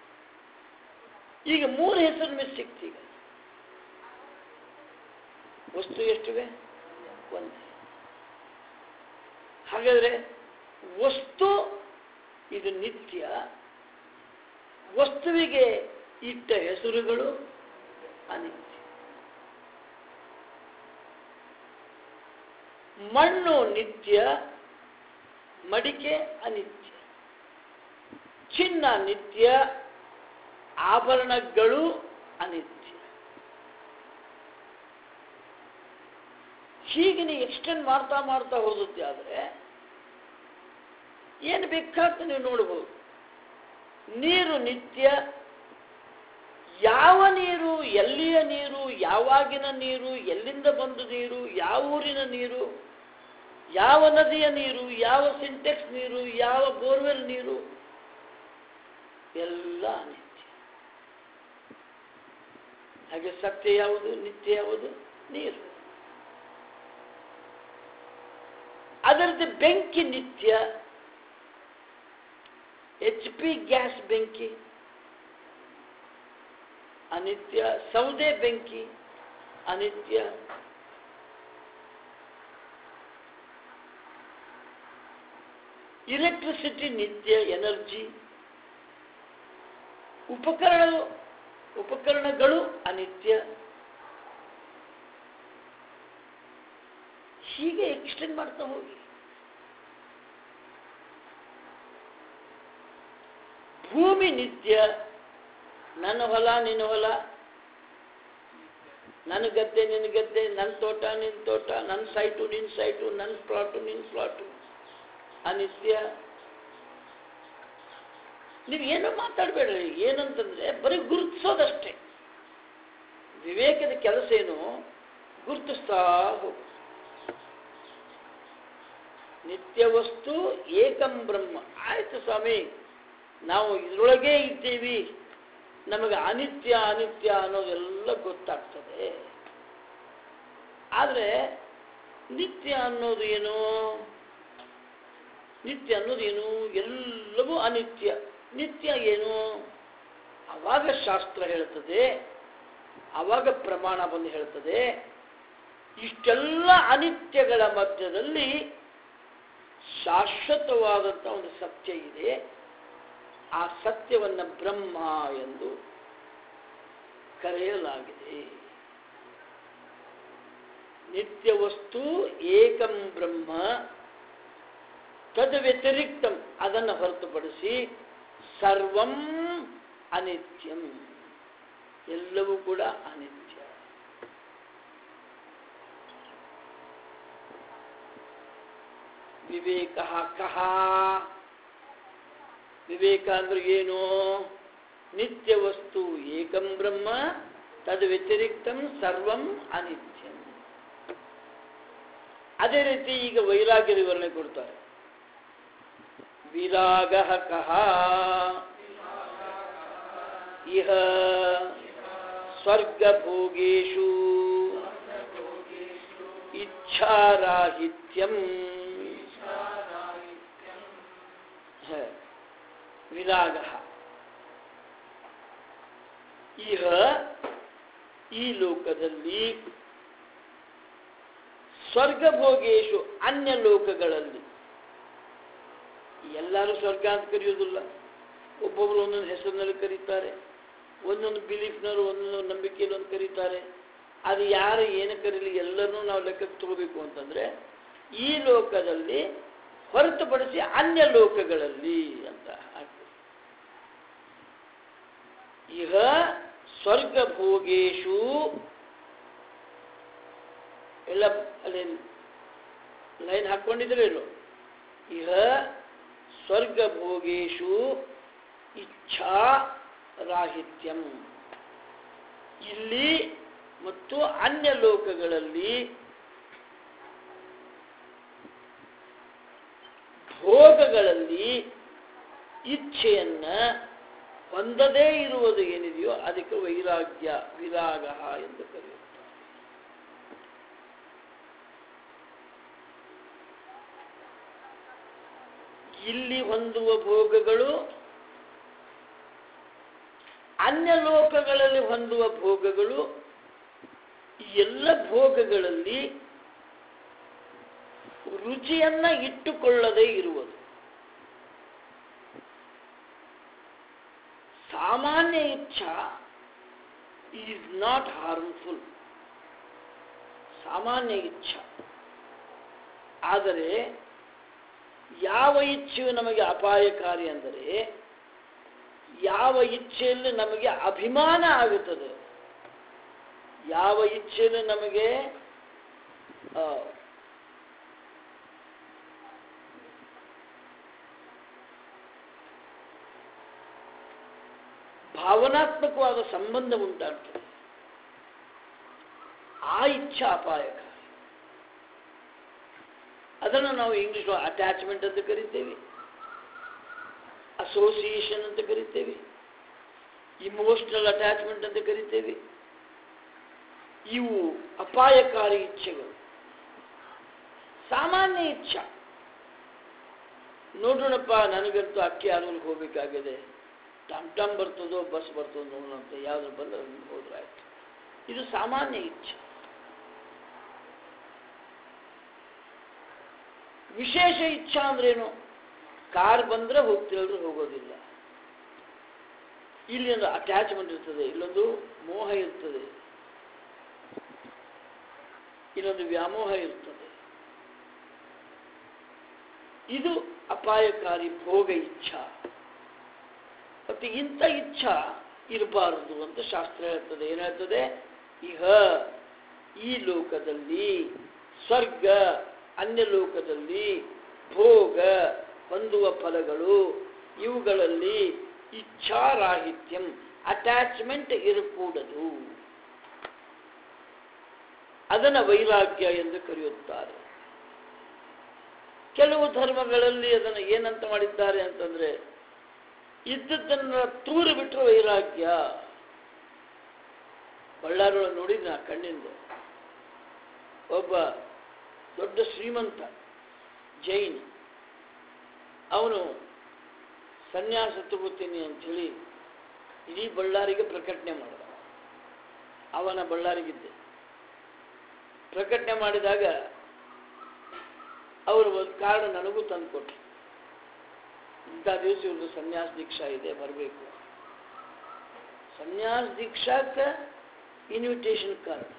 ಈಗ 3 ಹೆಸರು ಮಿಸ್ ಸಿಕ್ತೀಗ. ವಸ್ತು ಎಷ್ಟಿವೆ? ಒಂದೇ. ಹಾಗಾದರೆ ವಸ್ತು ಇದು ನಿತ್ಯ, ವಸ್ತುವಿಗೆ ಇಟ್ಟ ಹೆಸರುಗಳು ಅನಿತ್ಯ. ಮಣ್ಣು ನಿತ್ಯ, ಮಡಿಕೆ ಅನಿತ್ಯ. ಚಿನ್ನ ನಿತ್ಯ, ಆಭರಣಗಳು ಅನಿತ್ಯ. ಹೀಗೆ ನೀವು ಎಕ್ಸ್ಟೆಂಡ್ ಮಾಡ್ತಾ ಮಾಡ್ತಾ ಹೋಗುತ್ತೆ. ಆದರೆ ಏನು ಬೇಕಾಗ್ತದೆ ನೀವು ನೋಡ್ಬೋದು. ನೀರು ನಿತ್ಯ. ಯಾವ ನೀರು, ಎಲ್ಲಿಯ ನೀರು, ಯಾವಾಗಿನ ನೀರು, ಎಲ್ಲಿಂದ ಬಂದ ನೀರು, ಯಾವ ಊರಿನ ನೀರು, ಯಾವ ನದಿಯ ನೀರು, ಯಾವ ಸಿಂಟೆಕ್ಸ್ ನೀರು, ಯಾವ ಬೋರ್ವೆಲ್ ನೀರು, ಎಲ್ಲ ನಿತ್ಯ. ಹಾಗೆ ಸತ್ಯ ಯಾವುದು, ನಿತ್ಯ ಯಾವುದು? ನೀರು. ಅದರದ್ದು ಬೆಂಕಿ ನಿತ್ಯ. HP ಗ್ಯಾಸ್ ಬೆಂಕಿ ಅನಿತ್ಯ, ಸೌದೆ ಬೆಂಕಿ ಅನಿತ್ಯ. ಇಲೆಕ್ಟ್ರಿಸಿಟಿ ನಿತ್ಯ, ಎನರ್ಜಿ. ಉಪಕರಣಗಳು ಅನಿತ್ಯ. ಹೀಗೆ ಎಕ್ಸ್ಟೆಂಡ್ ಮಾಡ್ತಾ ಹೋಗಿ. ಭೂಮಿ ನಿತ್ಯ. ನನ್ನ ಹೊಲ ನಿನ್ನ ಹೊಲ, ನನ್ನ ಗದ್ದೆ ನಿನ್ನ ಗದ್ದೆ, ನನ್ನ ತೋಟ ನಿನ್ನ ತೋಟ, ನನ್ನ ಸೈಟು ನಿನ್ನ ಸೈಟು, ನನ್ನ ಪ್ಲಾಟು ನಿನ್ನ ಪ್ಲಾಟು ಅನಿತ್ಯ. ನೀವೇನೋ ಮಾತಾಡಬೇಡ್ರಿ. ಏನಂತಂದ್ರೆ ಬರೀ ಗುರುತಿಸೋದಷ್ಟೇ. ವಿವೇಕದ ಕೆಲಸ ಏನು? ಗುರುತಿಸ್ತಾ ಹೋಗು. ನಿತ್ಯ ವಸ್ತು ಏಕಂ ಬ್ರಹ್ಮ. ಆಯ್ತು ಸ್ವಾಮಿ, ನಾವು ಇದರೊಳಗೆ ಇದ್ದೀವಿ, ನಮಗೆ ಅನಿತ್ಯ ಅನಿತ್ಯ ಅನ್ನೋದೆಲ್ಲ ಗೊತ್ತಾಗ್ತದೆ. ಆದರೆ ನಿತ್ಯ ಅನ್ನೋದು ಏನು? ನಿತ್ಯ ಅನ್ನೋದು ಏನು? ಎಲ್ಲವೂ ಅನಿತ್ಯ. ನಿತ್ಯ ಏನು? ಆವಾಗ ಶಾಸ್ತ್ರ ಹೇಳ್ತದೆ, ಆವಾಗ ಪ್ರಮಾಣ ಬಂದು ಹೇಳ್ತದೆ, ಇಷ್ಟೆಲ್ಲ ಅನಿತ್ಯಗಳ ಮಧ್ಯದಲ್ಲಿ ಶಾಶ್ವತವಾದಂಥ ಒಂದು ಸತ್ಯ ಇದೆ. ಆ ಸತ್ಯವನ್ನು ಬ್ರಹ್ಮ ಎಂದು ಕರೆಯಲಾಗಿದೆ. ನಿತ್ಯ ವಸ್ತು ಏಕಂ ಬ್ರಹ್ಮ, ತದ್ ವ್ಯತಿರಿಕ್ತಂ, ಅದನ್ನು ಹೊರತುಪಡಿಸಿ ಸರ್ವಂ ಅನಿತ್ಯಂ, ಎಲ್ಲವೂ ಕೂಡ ಅನಿತ್ಯ. ವಿವೇಕ ಕಹ. ವಿವೇಕ ಅಂದ್ರೆ ಏನು? ನಿತ್ಯ ವಸ್ತು ಏಕಂ ಬ್ರಹ್ಮ, ತದ್ ವ್ಯತಿರಿಕ್ತಂ ಸರ್ವಂ ಅನಿತ್ಯಂ. ಅದೇ ರೀತಿ ಈಗ ವೈರಾಗ್ಯದ ವಿವರಣೆ ಕೊಡ್ತಾರೆ. ವಿರಾಗ ಕಹ ಇಹ ಸ್ವರ್ಗಭೋಗೇಷು ಇಚ್ಛಾರಾಹಿತ್ಯಂ. ವಿರಾಗ ಇಹ, ಈ ಲೋಕದಲ್ಲಿ, ಸ್ವರ್ಗಭೋಗೇಶು, ಅನ್ಯ ಲೋಕಗಳಲ್ಲಿ. ಎಲ್ಲರೂ ಸ್ವರ್ಗ ಅಂತ ಕರೆಯುವುದಿಲ್ಲ. ಒಬ್ಬೊಬ್ಬರು ಒಂದೊಂದು ಹೆಸರಿನಲ್ಲಿ ಕರೀತಾರೆ, ಒಂದೊಂದು ಬಿಲೀಫ್ನವರು ಒಂದೊಂದು ನಂಬಿಕೆಯಲ್ಲಿ ಒಂದು ಕರೀತಾರೆ. ಅದು ಯಾರು ಏನು ಕರೀಲಿ, ಎಲ್ಲರನ್ನೂ ನಾವು ಲೆಕ್ಕಕ್ಕೆ ತಗೋಬೇಕು ಅಂತಂದ್ರೆ ಈ ಲೋಕದಲ್ಲಿ ಹೊರತುಪಡಿಸಿ ಅನ್ಯ ಲೋಕಗಳಲ್ಲಿ ಅಂತ ಆಗ್ತದೆ. ಇಹ ಸ್ವರ್ಗಭೋಗೇಶು, ಎಲ್ಲ ಅಲ್ಲಿ ಲೈನ್ ಹಾಕೊಂಡಿದ್ರೆ ಇಲ್ಲೋ, ಇಹ ಸ್ವರ್ಗಭೋಗೇಶು ಇಚ್ಛಾ ರಾಹಿತ್ಯಂ. ಇಲ್ಲಿ ಮತ್ತು ಅನ್ಯ ಲೋಕಗಳಲ್ಲಿ ಭೋಗಗಳಲ್ಲಿ ಇಚ್ಛೆಯನ್ನ ಹೊಂದದೇ ಇರುವುದು ಏನಿದೆಯೋ ಅದಕ್ಕೆ ವೈರಾಗ್ಯ, ವಿರಾಗ ಎಂದು ಕರೆಯುತ್ತಾರೆ. ಇಲ್ಲಿ ಹೊಂದುವ ಭೋಗಗಳು, ಅನ್ಯ ಲೋಕಗಳಲ್ಲಿ ಹೊಂದುವ ಭೋಗಗಳು, ಎಲ್ಲ ಭೋಗಗಳಲ್ಲಿ ರುಚಿಯನ್ನ ಇಟ್ಟುಕೊಳ್ಳದೇ ಇರುವುದು. ಸಾಮಾನ್ಯ ಇಚ್ಛಾ ಈಸ್ ನಾಟ್ ಹಾರ್ಮ್ಫುಲ್, ಸಾಮಾನ್ಯ ಇಚ್ಛಾ. ಆದರೆ ಯಾವ ಇಚ್ಛೆಯು ನಮಗೆ ಅಪಾಯಕಾರಿ ಅಂದರೆ ಯಾವ ಇಚ್ಛೆಯಲ್ಲಿ ನಮಗೆ ಅಭಿಮಾನ ಆಗುತ್ತದೆ, ಯಾವ ಇಚ್ಛೆಯಲ್ಲಿ ನಮಗೆ ಭಾವನಾತ್ಮಕವಾದ ಸಂಬಂಧ ಉಂಟಾಗ್ತದೆ, ಆ ಇಚ್ಛಾ ಅಪಾಯಕಾರಿ. ಅದನ್ನು ನಾವು ಇಂಗ್ಲಿಷ್ ಅಟ್ಯಾಚ್ಮೆಂಟ್ ಅಂತ ಕರಿತೇವೆ, ಅಸೋಸಿಯೇಷನ್ ಅಂತ ಕರಿತೇವೆ, ಇಮೋಷನಲ್ ಅಟ್ಯಾಚ್ಮೆಂಟ್ ಅಂತ ಕರಿತೇವೆ. ಇವು ಅಪಾಯಕಾರಿ ಇಚ್ಛೆಗಳು. ಸಾಮಾನ್ಯ ಇಚ್ಛಾ ನೋಡೋಣಪ್ಪ, ನನಗಂತೂ ಅಕ್ಕಿ ಆಲೂರಿಗೆ ಹೋಗ್ಬೇಕಾಗಿದೆ, ಟಮ್ ಬರ್ತದೋ ಬಸ್ ಬರ್ತದೋ ನೋಡೋಣ ಅಂತ ಯಾವ್ದು ಬಂದ್ರೆ ಹೋದ್ರೆ ಆಯ್ತು. ಇದು ಸಾಮಾನ್ಯ ಇಚ್ಛೆ. ವಿಶೇಷ ಇಚ್ಛಾ ಅಂದ್ರೇನು? ಕಾರ್ ಬಂದ್ರೆ ಹೋಗ್ತಿರೋರು ಹೋಗೋದಿಲ್ಲ. ಇಲ್ಲಿ ಒಂದು ಅಟ್ಯಾಚ್ಮೆಂಟ್ ಇರ್ತದೆ, ಇಲ್ಲೊಂದು ಮೋಹ ಇರ್ತದೆ, ಇಲ್ಲೊಂದು ವ್ಯಾಮೋಹ ಇರ್ತದೆ. ಇದು ಅಪಾಯಕಾರಿ ಭೋಗ ಇಚ್ಛಾ. ಮತ್ತೆ ಇಂಥ ಇಚ್ಛಾ ಇರಬಾರದು ಅಂತ ಶಾಸ್ತ್ರ ಹೇಳ್ತದೆ. ಏನ್ ಹೇಳ್ತದೆ? ಇಹ ಈ ಲೋಕದಲ್ಲಿ, ಸ್ವರ್ಗ ಅನ್ಯ ಲೋಕದಲ್ಲಿ, ಭೋಗ ಹೊಂದುವ ಫಲಗಳು, ಇವುಗಳಲ್ಲಿ ಇಚ್ಛಾರಾಹಿತ್ಯಂ, ಅಟ್ಯಾಚ್ಮೆಂಟ್ ಇರಕೂಡದು. ಅದನ್ನ ವೈರಾಗ್ಯ ಎಂದು ಕರೆಯುತ್ತಾರೆ. ಕೆಲವು ಧರ್ಮಗಳಲ್ಲಿ ಅದನ್ನು ಏನಂತ ಮಾಡಿದ್ದಾರೆ ಅಂತಂದ್ರೆ, ಇದ್ದದ್ದನ್ನ ತೂರು ಬಿಟ್ಟರೆ ವೈರಾಗ್ಯ. ಬಳ್ಳಾರಿ ನೋಡಿದ್ ನಾ ಕಣ್ಣಿಂದ, ಒಬ್ಬ ದೊಡ್ಡ ಶ್ರೀಮಂತ ಜೈನ್, ಅವನು ಸನ್ಯಾಸ ತಗೋತೀನಿ ಅಂಥೇಳಿ ಇಡೀ ಬಳ್ಳಾರಿಗೆ ಪ್ರಕಟಣೆ ಮಾಡಿದ. ಅವನ ಬಳ್ಳಾರಿಗಿದ್ದೆ ಪ್ರಕಟಣೆ ಮಾಡಿದಾಗ ಅವರು ಒಂದು ಕಾರ್ಡ್ ನನಗೂ ತಂದು ಕೊಟ್ಟರು. ಇಂಥ ದಿವಸ ಇವ್ರದ್ದು ಸನ್ಯಾಸ ದೀಕ್ಷಾ ಇದೆ, ಬರಬೇಕು. ಸನ್ಯಾಸ ದೀಕ್ಷಾಕ್ಕೆ ಇನ್ವಿಟೇಷನ್ ಕಾರ್ಡ್,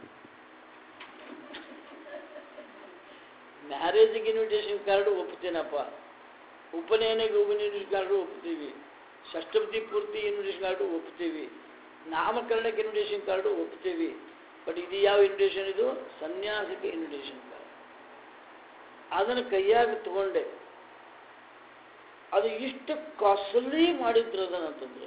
ಮ್ಯಾರೇಜಿಗೆ ಇನ್ವಿಟೇಷನ್ ಕಾರ್ಡು ಒಪ್ತೇನಪ್ಪ, ಉಪನಯನಕ್ಕೆ ಇನ್ವಿಟೇಷನ್ ಕಾರ್ಡು ಒಪ್ತೀವಿ, ಷಷ್ಠಪದಿ ಪೂರ್ತಿ ಇನ್ವಿಟೇಷನ್ ಕಾರ್ಡು ಒಪ್ತೀವಿ, ನಾಮಕರಣಕ್ಕೆ ಇನ್ವಿಟೇಷನ್ ಕಾರ್ಡು ಒಪ್ತೀವಿ. ಬಟ್ ಇದು ಯಾವ ಇನ್ವಿಟೇಷನ್? ಇದು ಸನ್ಯಾಸಕ್ಕೆ ಇನ್ವಿಟೇಷನ್ ಕಾರ್ಡ್. ಅದನ್ನು ಕೈಯಾಗಿ ತಗೊಂಡೆ. ಅದು ಇಷ್ಟು ಕಾಸ್ಟ್ಲಿ ಮಾಡಿದ್ರು ಅದನ್ನಂತಂದ್ರೆ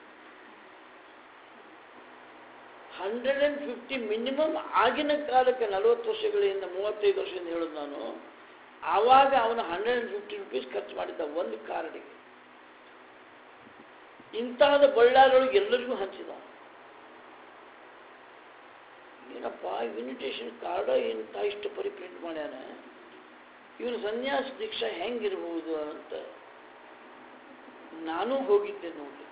150 ಮಿನಿಮಮ್. ಆಗಿನ ಕಾಲಕ್ಕೆ 40 ವರ್ಷಗಳಿಂದ 35 ವರ್ಷದಿಂದ ಹೇಳೋದು ನಾನು, ಆವಾಗ ಅವನು 150 ರೂಪೀಸ್ ಖರ್ಚು ಮಾಡಿದ್ದ ಒಂದು ಕಾರ್ಡಿಗೆ. ಇಂತಹದ ಬಳ್ಳಾರೊಳಗೆ ಎಲ್ಲರಿಗೂ ಹಂಚಿದ. ಏನಪ್ಪ ಇನ್ವಿಟೇಷನ್ ಕಾರ್ಡ ಇಂಥ ಇಷ್ಟು ಪ್ರಿಂಟ್ ಮಾಡ್ಯಾನ, ಇವನು ಸನ್ಯಾಸ ದೀಕ್ಷಾ ಹೆಂಗಿರ್ಬೋದು ಅಂತ ನಾನು ಹೋಗಿದ್ದೆ ನೋಡಿ.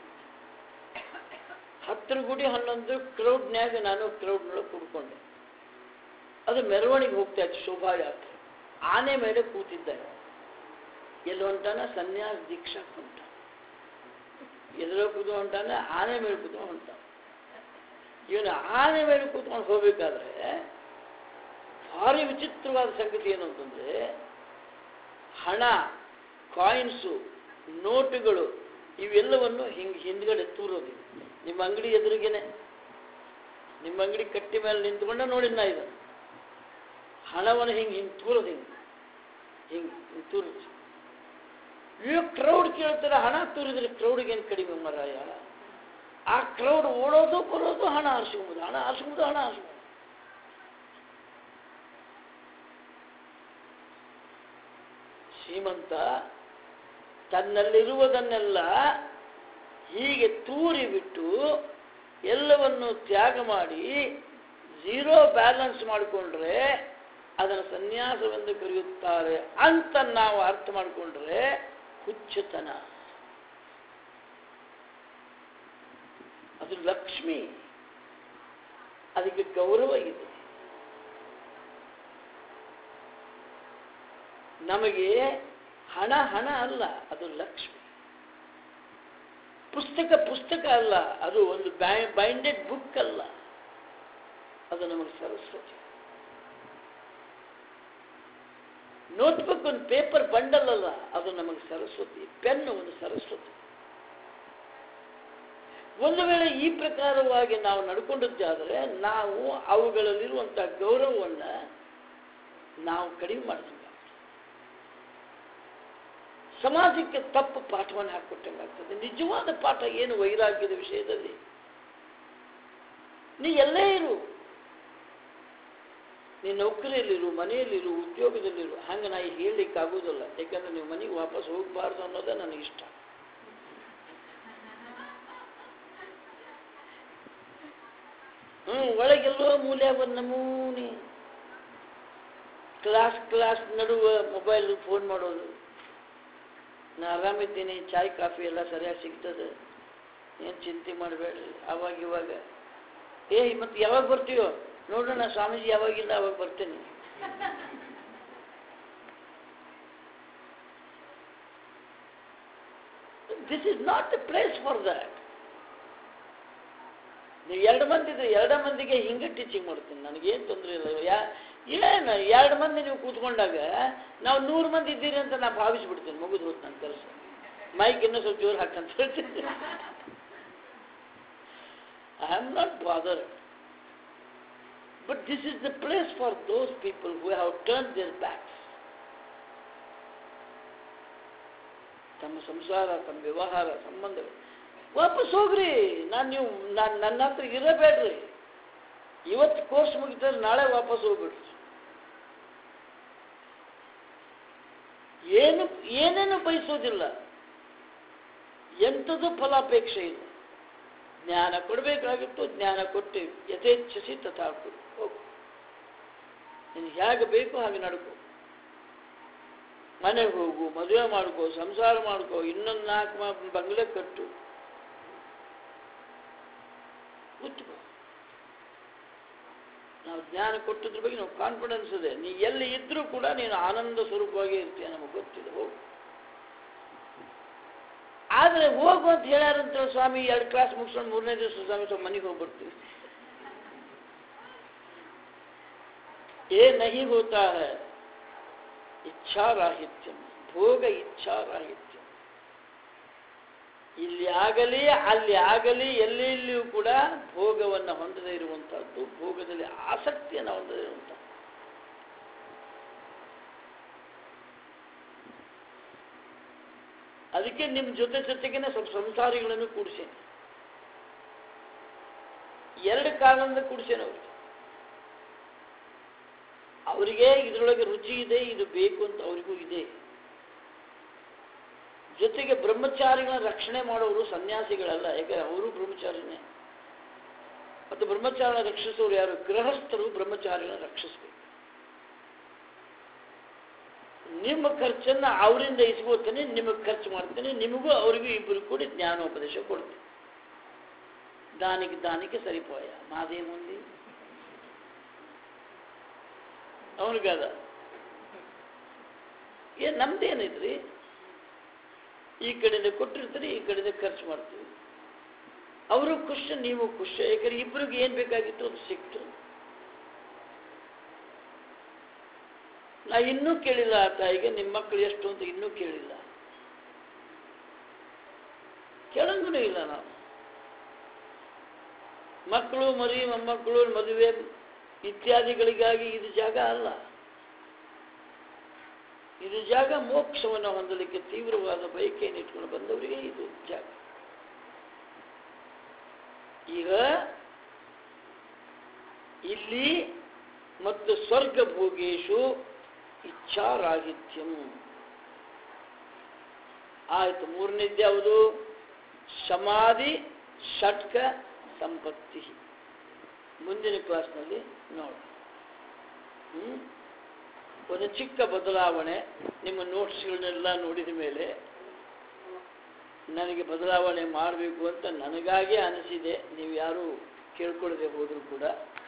10 ಗುಡಿ 11 ಕ್ರೌಡ್ನ್ಯಾಗ ನಾನು ಕ್ರೌಡ್ನೊಳಗೆ ಕೂಡ್ಕೊಂಡೆ. ಅದು ಮೆರವಣಿಗೆ ಹೋಗ್ತಾ ಇತ್ತು, ಶೋಭಾಯಾತ್ರೆ. ಆನೆ ಮೇಲೆ ಕೂತಿದ್ದಾರೆ. ಎಲ್ಲಿ ಹೊಂಟಾನ? ಸನ್ಯಾಸ ದೀಕ್ಷಾ ಹೊಂಟ. ಎದುರ ಕೂತು ಹೊಂಟಾನ, ಆನೆ ಮೇಲೆ ಕೂತ್ಕೊಂಡು ಹೊಂಟ. ಇವನು ಆನೆ ಮೇಲೆ ಕೂತ್ಕೊಂಡು ಹೋಗ್ಬೇಕಾದ್ರೆ ಭಾರಿ ವಿಚಿತ್ರವಾದ ಸಂಗತಿ ಏನು ಅಂತಂದ್ರೆ, ಹಣ, ಕಾಯಿನ್ಸು, ನೋಟುಗಳು ಇವೆಲ್ಲವನ್ನು ಹಿಂದ್ಗಡೆ ತೂರೋದು. ನಿಮ್ಮ ಅಂಗಡಿ ಎದುರಿಗೇನೆ, ನಿಮ್ಮ ಅಂಗಡಿ ಕಟ್ಟಿ ಮೇಲೆ ನಿಂತ್ಕೊಂಡ ನೋಡಿದ್ ನಾ ಇದು. ಹಣವನ್ನು ಹಿಂಗೆ ತೂರೋದು, ಹಿಂಗೆ ತೂರೋದು. ಇವಾಗ ಕ್ರೌಡ್ ಕೇಳ್ತಾರೆ, ಹಣ ತೂರಿದ್ರೆ ಕ್ರೌಡ್ಗೇನು ಕಡಿಮೆ ಮರಾಯ? ಆ ಕ್ರೌಡ್ ಓಡೋದು ಬರೋದು, ಹಣ ಆರಿಸ್ಕೊಂಬೋದು, ಹಣ ಆರಿಸ್ಕೊಂಬೋದು, ಹಣ ಆರಿಸ್ಬೋದು. ಶ್ರೀಮಂತ ತನ್ನಲ್ಲಿರುವುದನ್ನೆಲ್ಲ ಹೀಗೆ ತೂರಿ ಬಿಟ್ಟು ಎಲ್ಲವನ್ನು ತ್ಯಾಗ ಮಾಡಿ 0 ಬ್ಯಾಲೆನ್ಸ್ ಮಾಡಿಕೊಂಡ್ರೆ ಅದನ್ನು ಸನ್ಯಾಸವೆಂದು ಕರೆಯುತ್ತಾರೆ ಅಂತ ನಾವು ಅರ್ಥ ಮಾಡಿಕೊಂಡ್ರೆ ಹುಚ್ಚುತನ. ಅದು ಲಕ್ಷ್ಮಿ, ಅದಕ್ಕೆ ಗೌರವ ಇದೆ. ನಮಗೆ ಹಣ ಹಣ ಅಲ್ಲ, ಅದು ಲಕ್ಷ್ಮಿ. ಪುಸ್ತಕ ಅಲ್ಲ, ಅದು ಒಂದು ಬೈಂಡೆಡ್ ಬುಕ್ ಅಲ್ಲ, ಅದು ನಮಗೆ ಸರಸ್ವತಿ. ನೋಟ್ಬುಕ್ ಒಂದು ಪೇಪರ್ ಬಂಡಲ್ ಅಲ್ಲ, ಅದು ನಮಗೆ ಸರಸ್ವತಿ. ಪೆನ್ನು ಒಂದು ಸರಸ್ವತಿ. ಒಂದು ವೇಳೆ ಈ ಪ್ರಕಾರವಾಗಿ ನಾವು ನಡ್ಕೊಂಡದ್ದಾದರೆ ನಾವು ಅವುಗಳಲ್ಲಿರುವಂತಹ ಗೌರವವನ್ನು ನಾವು ಕಡಿಮೆ ಮಾಡ್ತೀವಿ. ಸಮಾಜಕ್ಕೆ ತಪ್ಪು ಪಾಠವನ್ನು ಹಾಕಿಕೊಟ್ಟಂಗಾಗ್ತದೆ. ನಿಜವಾದ ಪಾಠ ಏನು? ವೈರಾಗ್ಯದ ವಿಷಯದಲ್ಲಿ ನೀ ಎಲ್ಲೇ ಇರು, ನೀ ನೌಕರಿಯಲ್ಲಿರು, ಮನೆಯಲ್ಲಿರು, ಉದ್ಯೋಗದಲ್ಲಿರು, ಹಂಗೆ ನಾ ಹೇಳಲಿಕ್ಕೆ ಆಗೋದಿಲ್ಲ. ಯಾಕಂದ್ರೆ ನೀವು ಮನೆಗೆ ವಾಪಸ್ ಹೋಗಬಾರ್ದು ಅನ್ನೋದೇ ನನಗಿಷ್ಟ. ಒಳಗೆಲ್ಲೋ ಮೂಲೆ ಒಂದು ನಮೂನಿ ಕ್ಲಾಸ್ ನಡುವೆ ಮೊಬೈಲ್ ಫೋನ್ ಮಾಡೋದು, ನಾ ಆರಾಮಿದ್ದೀನಿ, ಚಾಯ್ ಕಾಫಿ ಎಲ್ಲ ಸರಿಯಾಗಿ ಸಿಗ್ತದೆ, ಏನು ಚಿಂತೆ ಮಾಡಬೇಡ್ರಿ. ಅವಾಗ ಇವಾಗ ಮತ್ತು ಯಾವಾಗ ಬರ್ತೀಯೋ ನೋಡೋಣ, ಸ್ವಾಮೀಜಿ ಯಾವಾಗಿಲ್ಲ ಅವಾಗ ಬರ್ತೇನೆ. This is not the place for that. ನೀವು 2 ಮಂದಿ ಇದ್ರೆ 2 ಮಂದಿಗೆ ಹಿಂಗೆ ಟೀಚಿಂಗ್ ಮಾಡ್ತೀನಿ, ನನಗೇನು ತೊಂದರೆ ಇಲ್ಲ. ಏನು 2 ಮಂದಿ ನೀವು ಕೂತ್ಕೊಂಡಾಗ ನಾವು 100 ಮಂದಿ ಇದ್ದೀರಿ ಅಂತ ನಾನು ಭಾವಿಸ್ಬಿಡ್ತೀನಿ, ಮುಗಿದು ಹೋಗ್ತು ನನ್ನ ಕೆಲಸ. ಮೈಕ್ ಇನ್ನೂ ಸ್ವಲ್ಪ ಜೋರು ಹಾಕಂತ ಹೇಳ್ತೀನಿ. I am not bothered. But this is the place for those people who have turned their backs. ತಮ್ಮ ಸಂಸಾರ, ತಮ್ಮ ವ್ಯವಹಾರ, ಸಂಬಂಧಗಳು ವಾಪಸ್ ಹೋಗ್ರಿ. ನನ್ನ ಹತ್ರ ಇರಬೇಡ್ರಿ. ಇವತ್ತು ಕೋರ್ಸ್ ಮುಗಿತಾರೆ, ನಾಳೆ ವಾಪಸ್ ಹೋಗ್ಬಿಡ್ರಿ. ಏನೇನು ಬಯಸೋದಿಲ್ಲ, ಎಂಥದ್ದು ಫಲಾಪೇಕ್ಷೆ ಇಲ್ಲ. ಜ್ಞಾನ ಕೊಡಬೇಕಾಗಿತ್ತು, ಜ್ಞಾನ ಕೊಟ್ಟು ಯಥೇಚ್ಛಸಿ ತಥಾ ಕೊಡು. ಹೋಗು, ನಿನಗೆ ಹೇಗೆ ಬೇಕು ಹಾಗೆ ನಡ್ಕೋ. ಮನೆಗೆ ಹೋಗು, ಮದುವೆ ಮಾಡ್ಕೋ, ಸಂಸಾರ ಮಾಡ್ಕೋ, ಇನ್ನೊಂದು 4 ಬಂಗ್ಲೆ ಕಟ್ಟು, ಕೂತ್ಕೋ. ನಾವು ಜ್ಞಾನ ಕೊಟ್ಟದ್ರ ಬಗ್ಗೆ ನಾವು ಕಾನ್ಫಿಡೆನ್ಸ್ ಇದೆ. ನೀ ಎಲ್ಲಿ ಇದ್ರೂ ಕೂಡ ನೀನು ಆನಂದ ಸ್ವರೂಪವಾಗಿ ಇರ್ತೀಯ, ನಮಗೆ ಗೊತ್ತಿದೆ. ಹೋಗು. ಆದರೆ ಹೋಗು ಅಂತ ಹೇಳ್ಯಾರಂತ ಸ್ವಾಮಿ, 2 ಕ್ಲಾಸ್ ಮುಗಿಸ್ಕೊಂಡು 3ನೇ ದಿವಸ ಸ್ವಾಮಿ ಸ್ವಲ್ಪ ಮನೆಗೆ ಹೋಗ್ಬಿಡ್ತೀವಿ. ಏ ನಹಿ ಹೋತಾ ಹೈ ಇಚ್ಛಾರಾಹಿತ್ಯಂ, ಭೋಗ ಇಚ್ಛಾರಾಹಿತ್ಯ. ಇಲ್ಲಿ ಆಗಲಿ ಅಲ್ಲಿ ಆಗಲಿ ಎಲ್ಲೆಲ್ಲಿಯೂ ಕೂಡ ಭೋಗವನ್ನು ಹೊಂದದೇ ಇರುವಂತಹದ್ದು, ಭೋಗದಲ್ಲಿ ಆಸಕ್ತಿಯನ್ನು ಹೊಂದದೇ ಇರುವಂಥದ್ದು. ಅದಕ್ಕೆ ನಿಮ್ಮ ಜೊತೆಗೇನೆ ಸ್ವಲ್ಪ ಸಂಸಾರಿಗಳನ್ನು ಕೂಡಿಸೇನೆ. 2 ಕಾರಣದಿಂದ ಕೂಡಿಸೇನೆ. ಅವರಿಗೆ ಇದರೊಳಗೆ ರುಚಿ ಇದೆ, ಇದು ಬೇಕು ಅಂತ ಅವರಿಗೂ ಇದೆ. ಜೊತೆಗೆ ಬ್ರಹ್ಮಚಾರಿಗಳನ್ನ ರಕ್ಷಣೆ ಮಾಡೋರು ಸನ್ಯಾಸಿಗಳಲ್ಲ, ಯಾಕಂದ್ರೆ ಅವರು ಬ್ರಹ್ಮಚಾರಿನೇ. ಮತ್ತು ಬ್ರಹ್ಮಚಾರಿನ ರಕ್ಷಿಸೋರು ಯಾರು? ಗೃಹಸ್ಥರು ಬ್ರಹ್ಮಚಾರಿಗಳನ್ನ ರಕ್ಷಿಸಬೇಕು. ನಿಮ್ಮ ಖರ್ಚನ್ನು ಅವರಿಂದ ಇಸ್ಕೋತೀನಿ, ನಿಮಗೆ ಖರ್ಚು ಮಾಡ್ತೀನಿ, ನಿಮಗೂ ಅವರಿಗೂ ಇಬ್ಬರು ಕೂಡಿ ಜ್ಞಾನೋಪದೇಶ ಕೊಡ್ತೀನಿ. దానికి సరిపోయా, మాదేముంది అవును కదా. ನಮ್ದೇನೈತ್ರಿ, ಈ ಕಡೆಯಿಂದ ಕೊಟ್ಟಿರ್ತೀರಿ, ಈ ಕಡೆಯಿಂದ ಖರ್ಚು ಮಾಡ್ತೀವಿ. ಅವರು ಖುಷಿ, ನೀವು ಖುಷಿ. ಯಾಕಂದ್ರೆ ಇಬ್ಬರಿಗೆ ಏನು ಬೇಕಾಗಿತ್ತು ಅದು ಸಿಕ್ತು. ನಾ ಇನ್ನೂ ಕೇಳಿಲ್ಲ ಆ ತಾಯಿಗೆ ನಿಮ್ಮ ಮಕ್ಕಳು ಎಷ್ಟು ಅಂತ ಇನ್ನೂ ಕೇಳಿಲ್ಲ, ಕೇಳಂಗೂ ಇಲ್ಲ. ನಾವು ಮಕ್ಕಳು, ಮರಿ, ಮೊಮ್ಮಕ್ಕಳು, ಮದುವೆ ಇತ್ಯಾದಿಗಳಿಗಾಗಿ ಇದು ಜಾಗ ಅಲ್ಲ. ಇದು ಜಾಗ ಮೋಕ್ಷವನ್ನು ಹೊಂದಲಿಕ್ಕೆ ತೀವ್ರವಾದ ಬಯಕೆಯನ್ನು ಇಟ್ಕೊಂಡು ಬಂದವರಿಗೆ ಇದು ಜಾಗ. ಈಗ ಇಲ್ಲಿ ಮತ್ತು ಸ್ವರ್ಗ ಭೋಗೇಶು ಇಚ್ಛಾರಾಹಿತ್ಯಂ ಆಯ್ತು. 3ನೇದ್ದು ಯಾವುದು? ಸಮಾಧಿ ಷಟ್ಕ ಸಂಪತ್ತಿ. ಮುಂದಿನ ಕ್ಲಾಸ್ನಲ್ಲಿ ನೋಡಿ. ಒಂದು ಚಿಕ್ಕ ಬದಲಾವಣೆ. ನಿಮ್ಮ ನೋಟ್ಸ್ಗಳನ್ನೆಲ್ಲ ನೋಡಿದ ಮೇಲೆ ನನಗೆ ಬದಲಾವಣೆ ಮಾಡಬೇಕು ಅಂತ ನನಗಾಗೇ ಅನಿಸಿದೆ. ನೀವು ಯಾರೂ ಕೇಳ್ಕೊಳ್ಳದೆ ಹೋದರೂ ಕೂಡ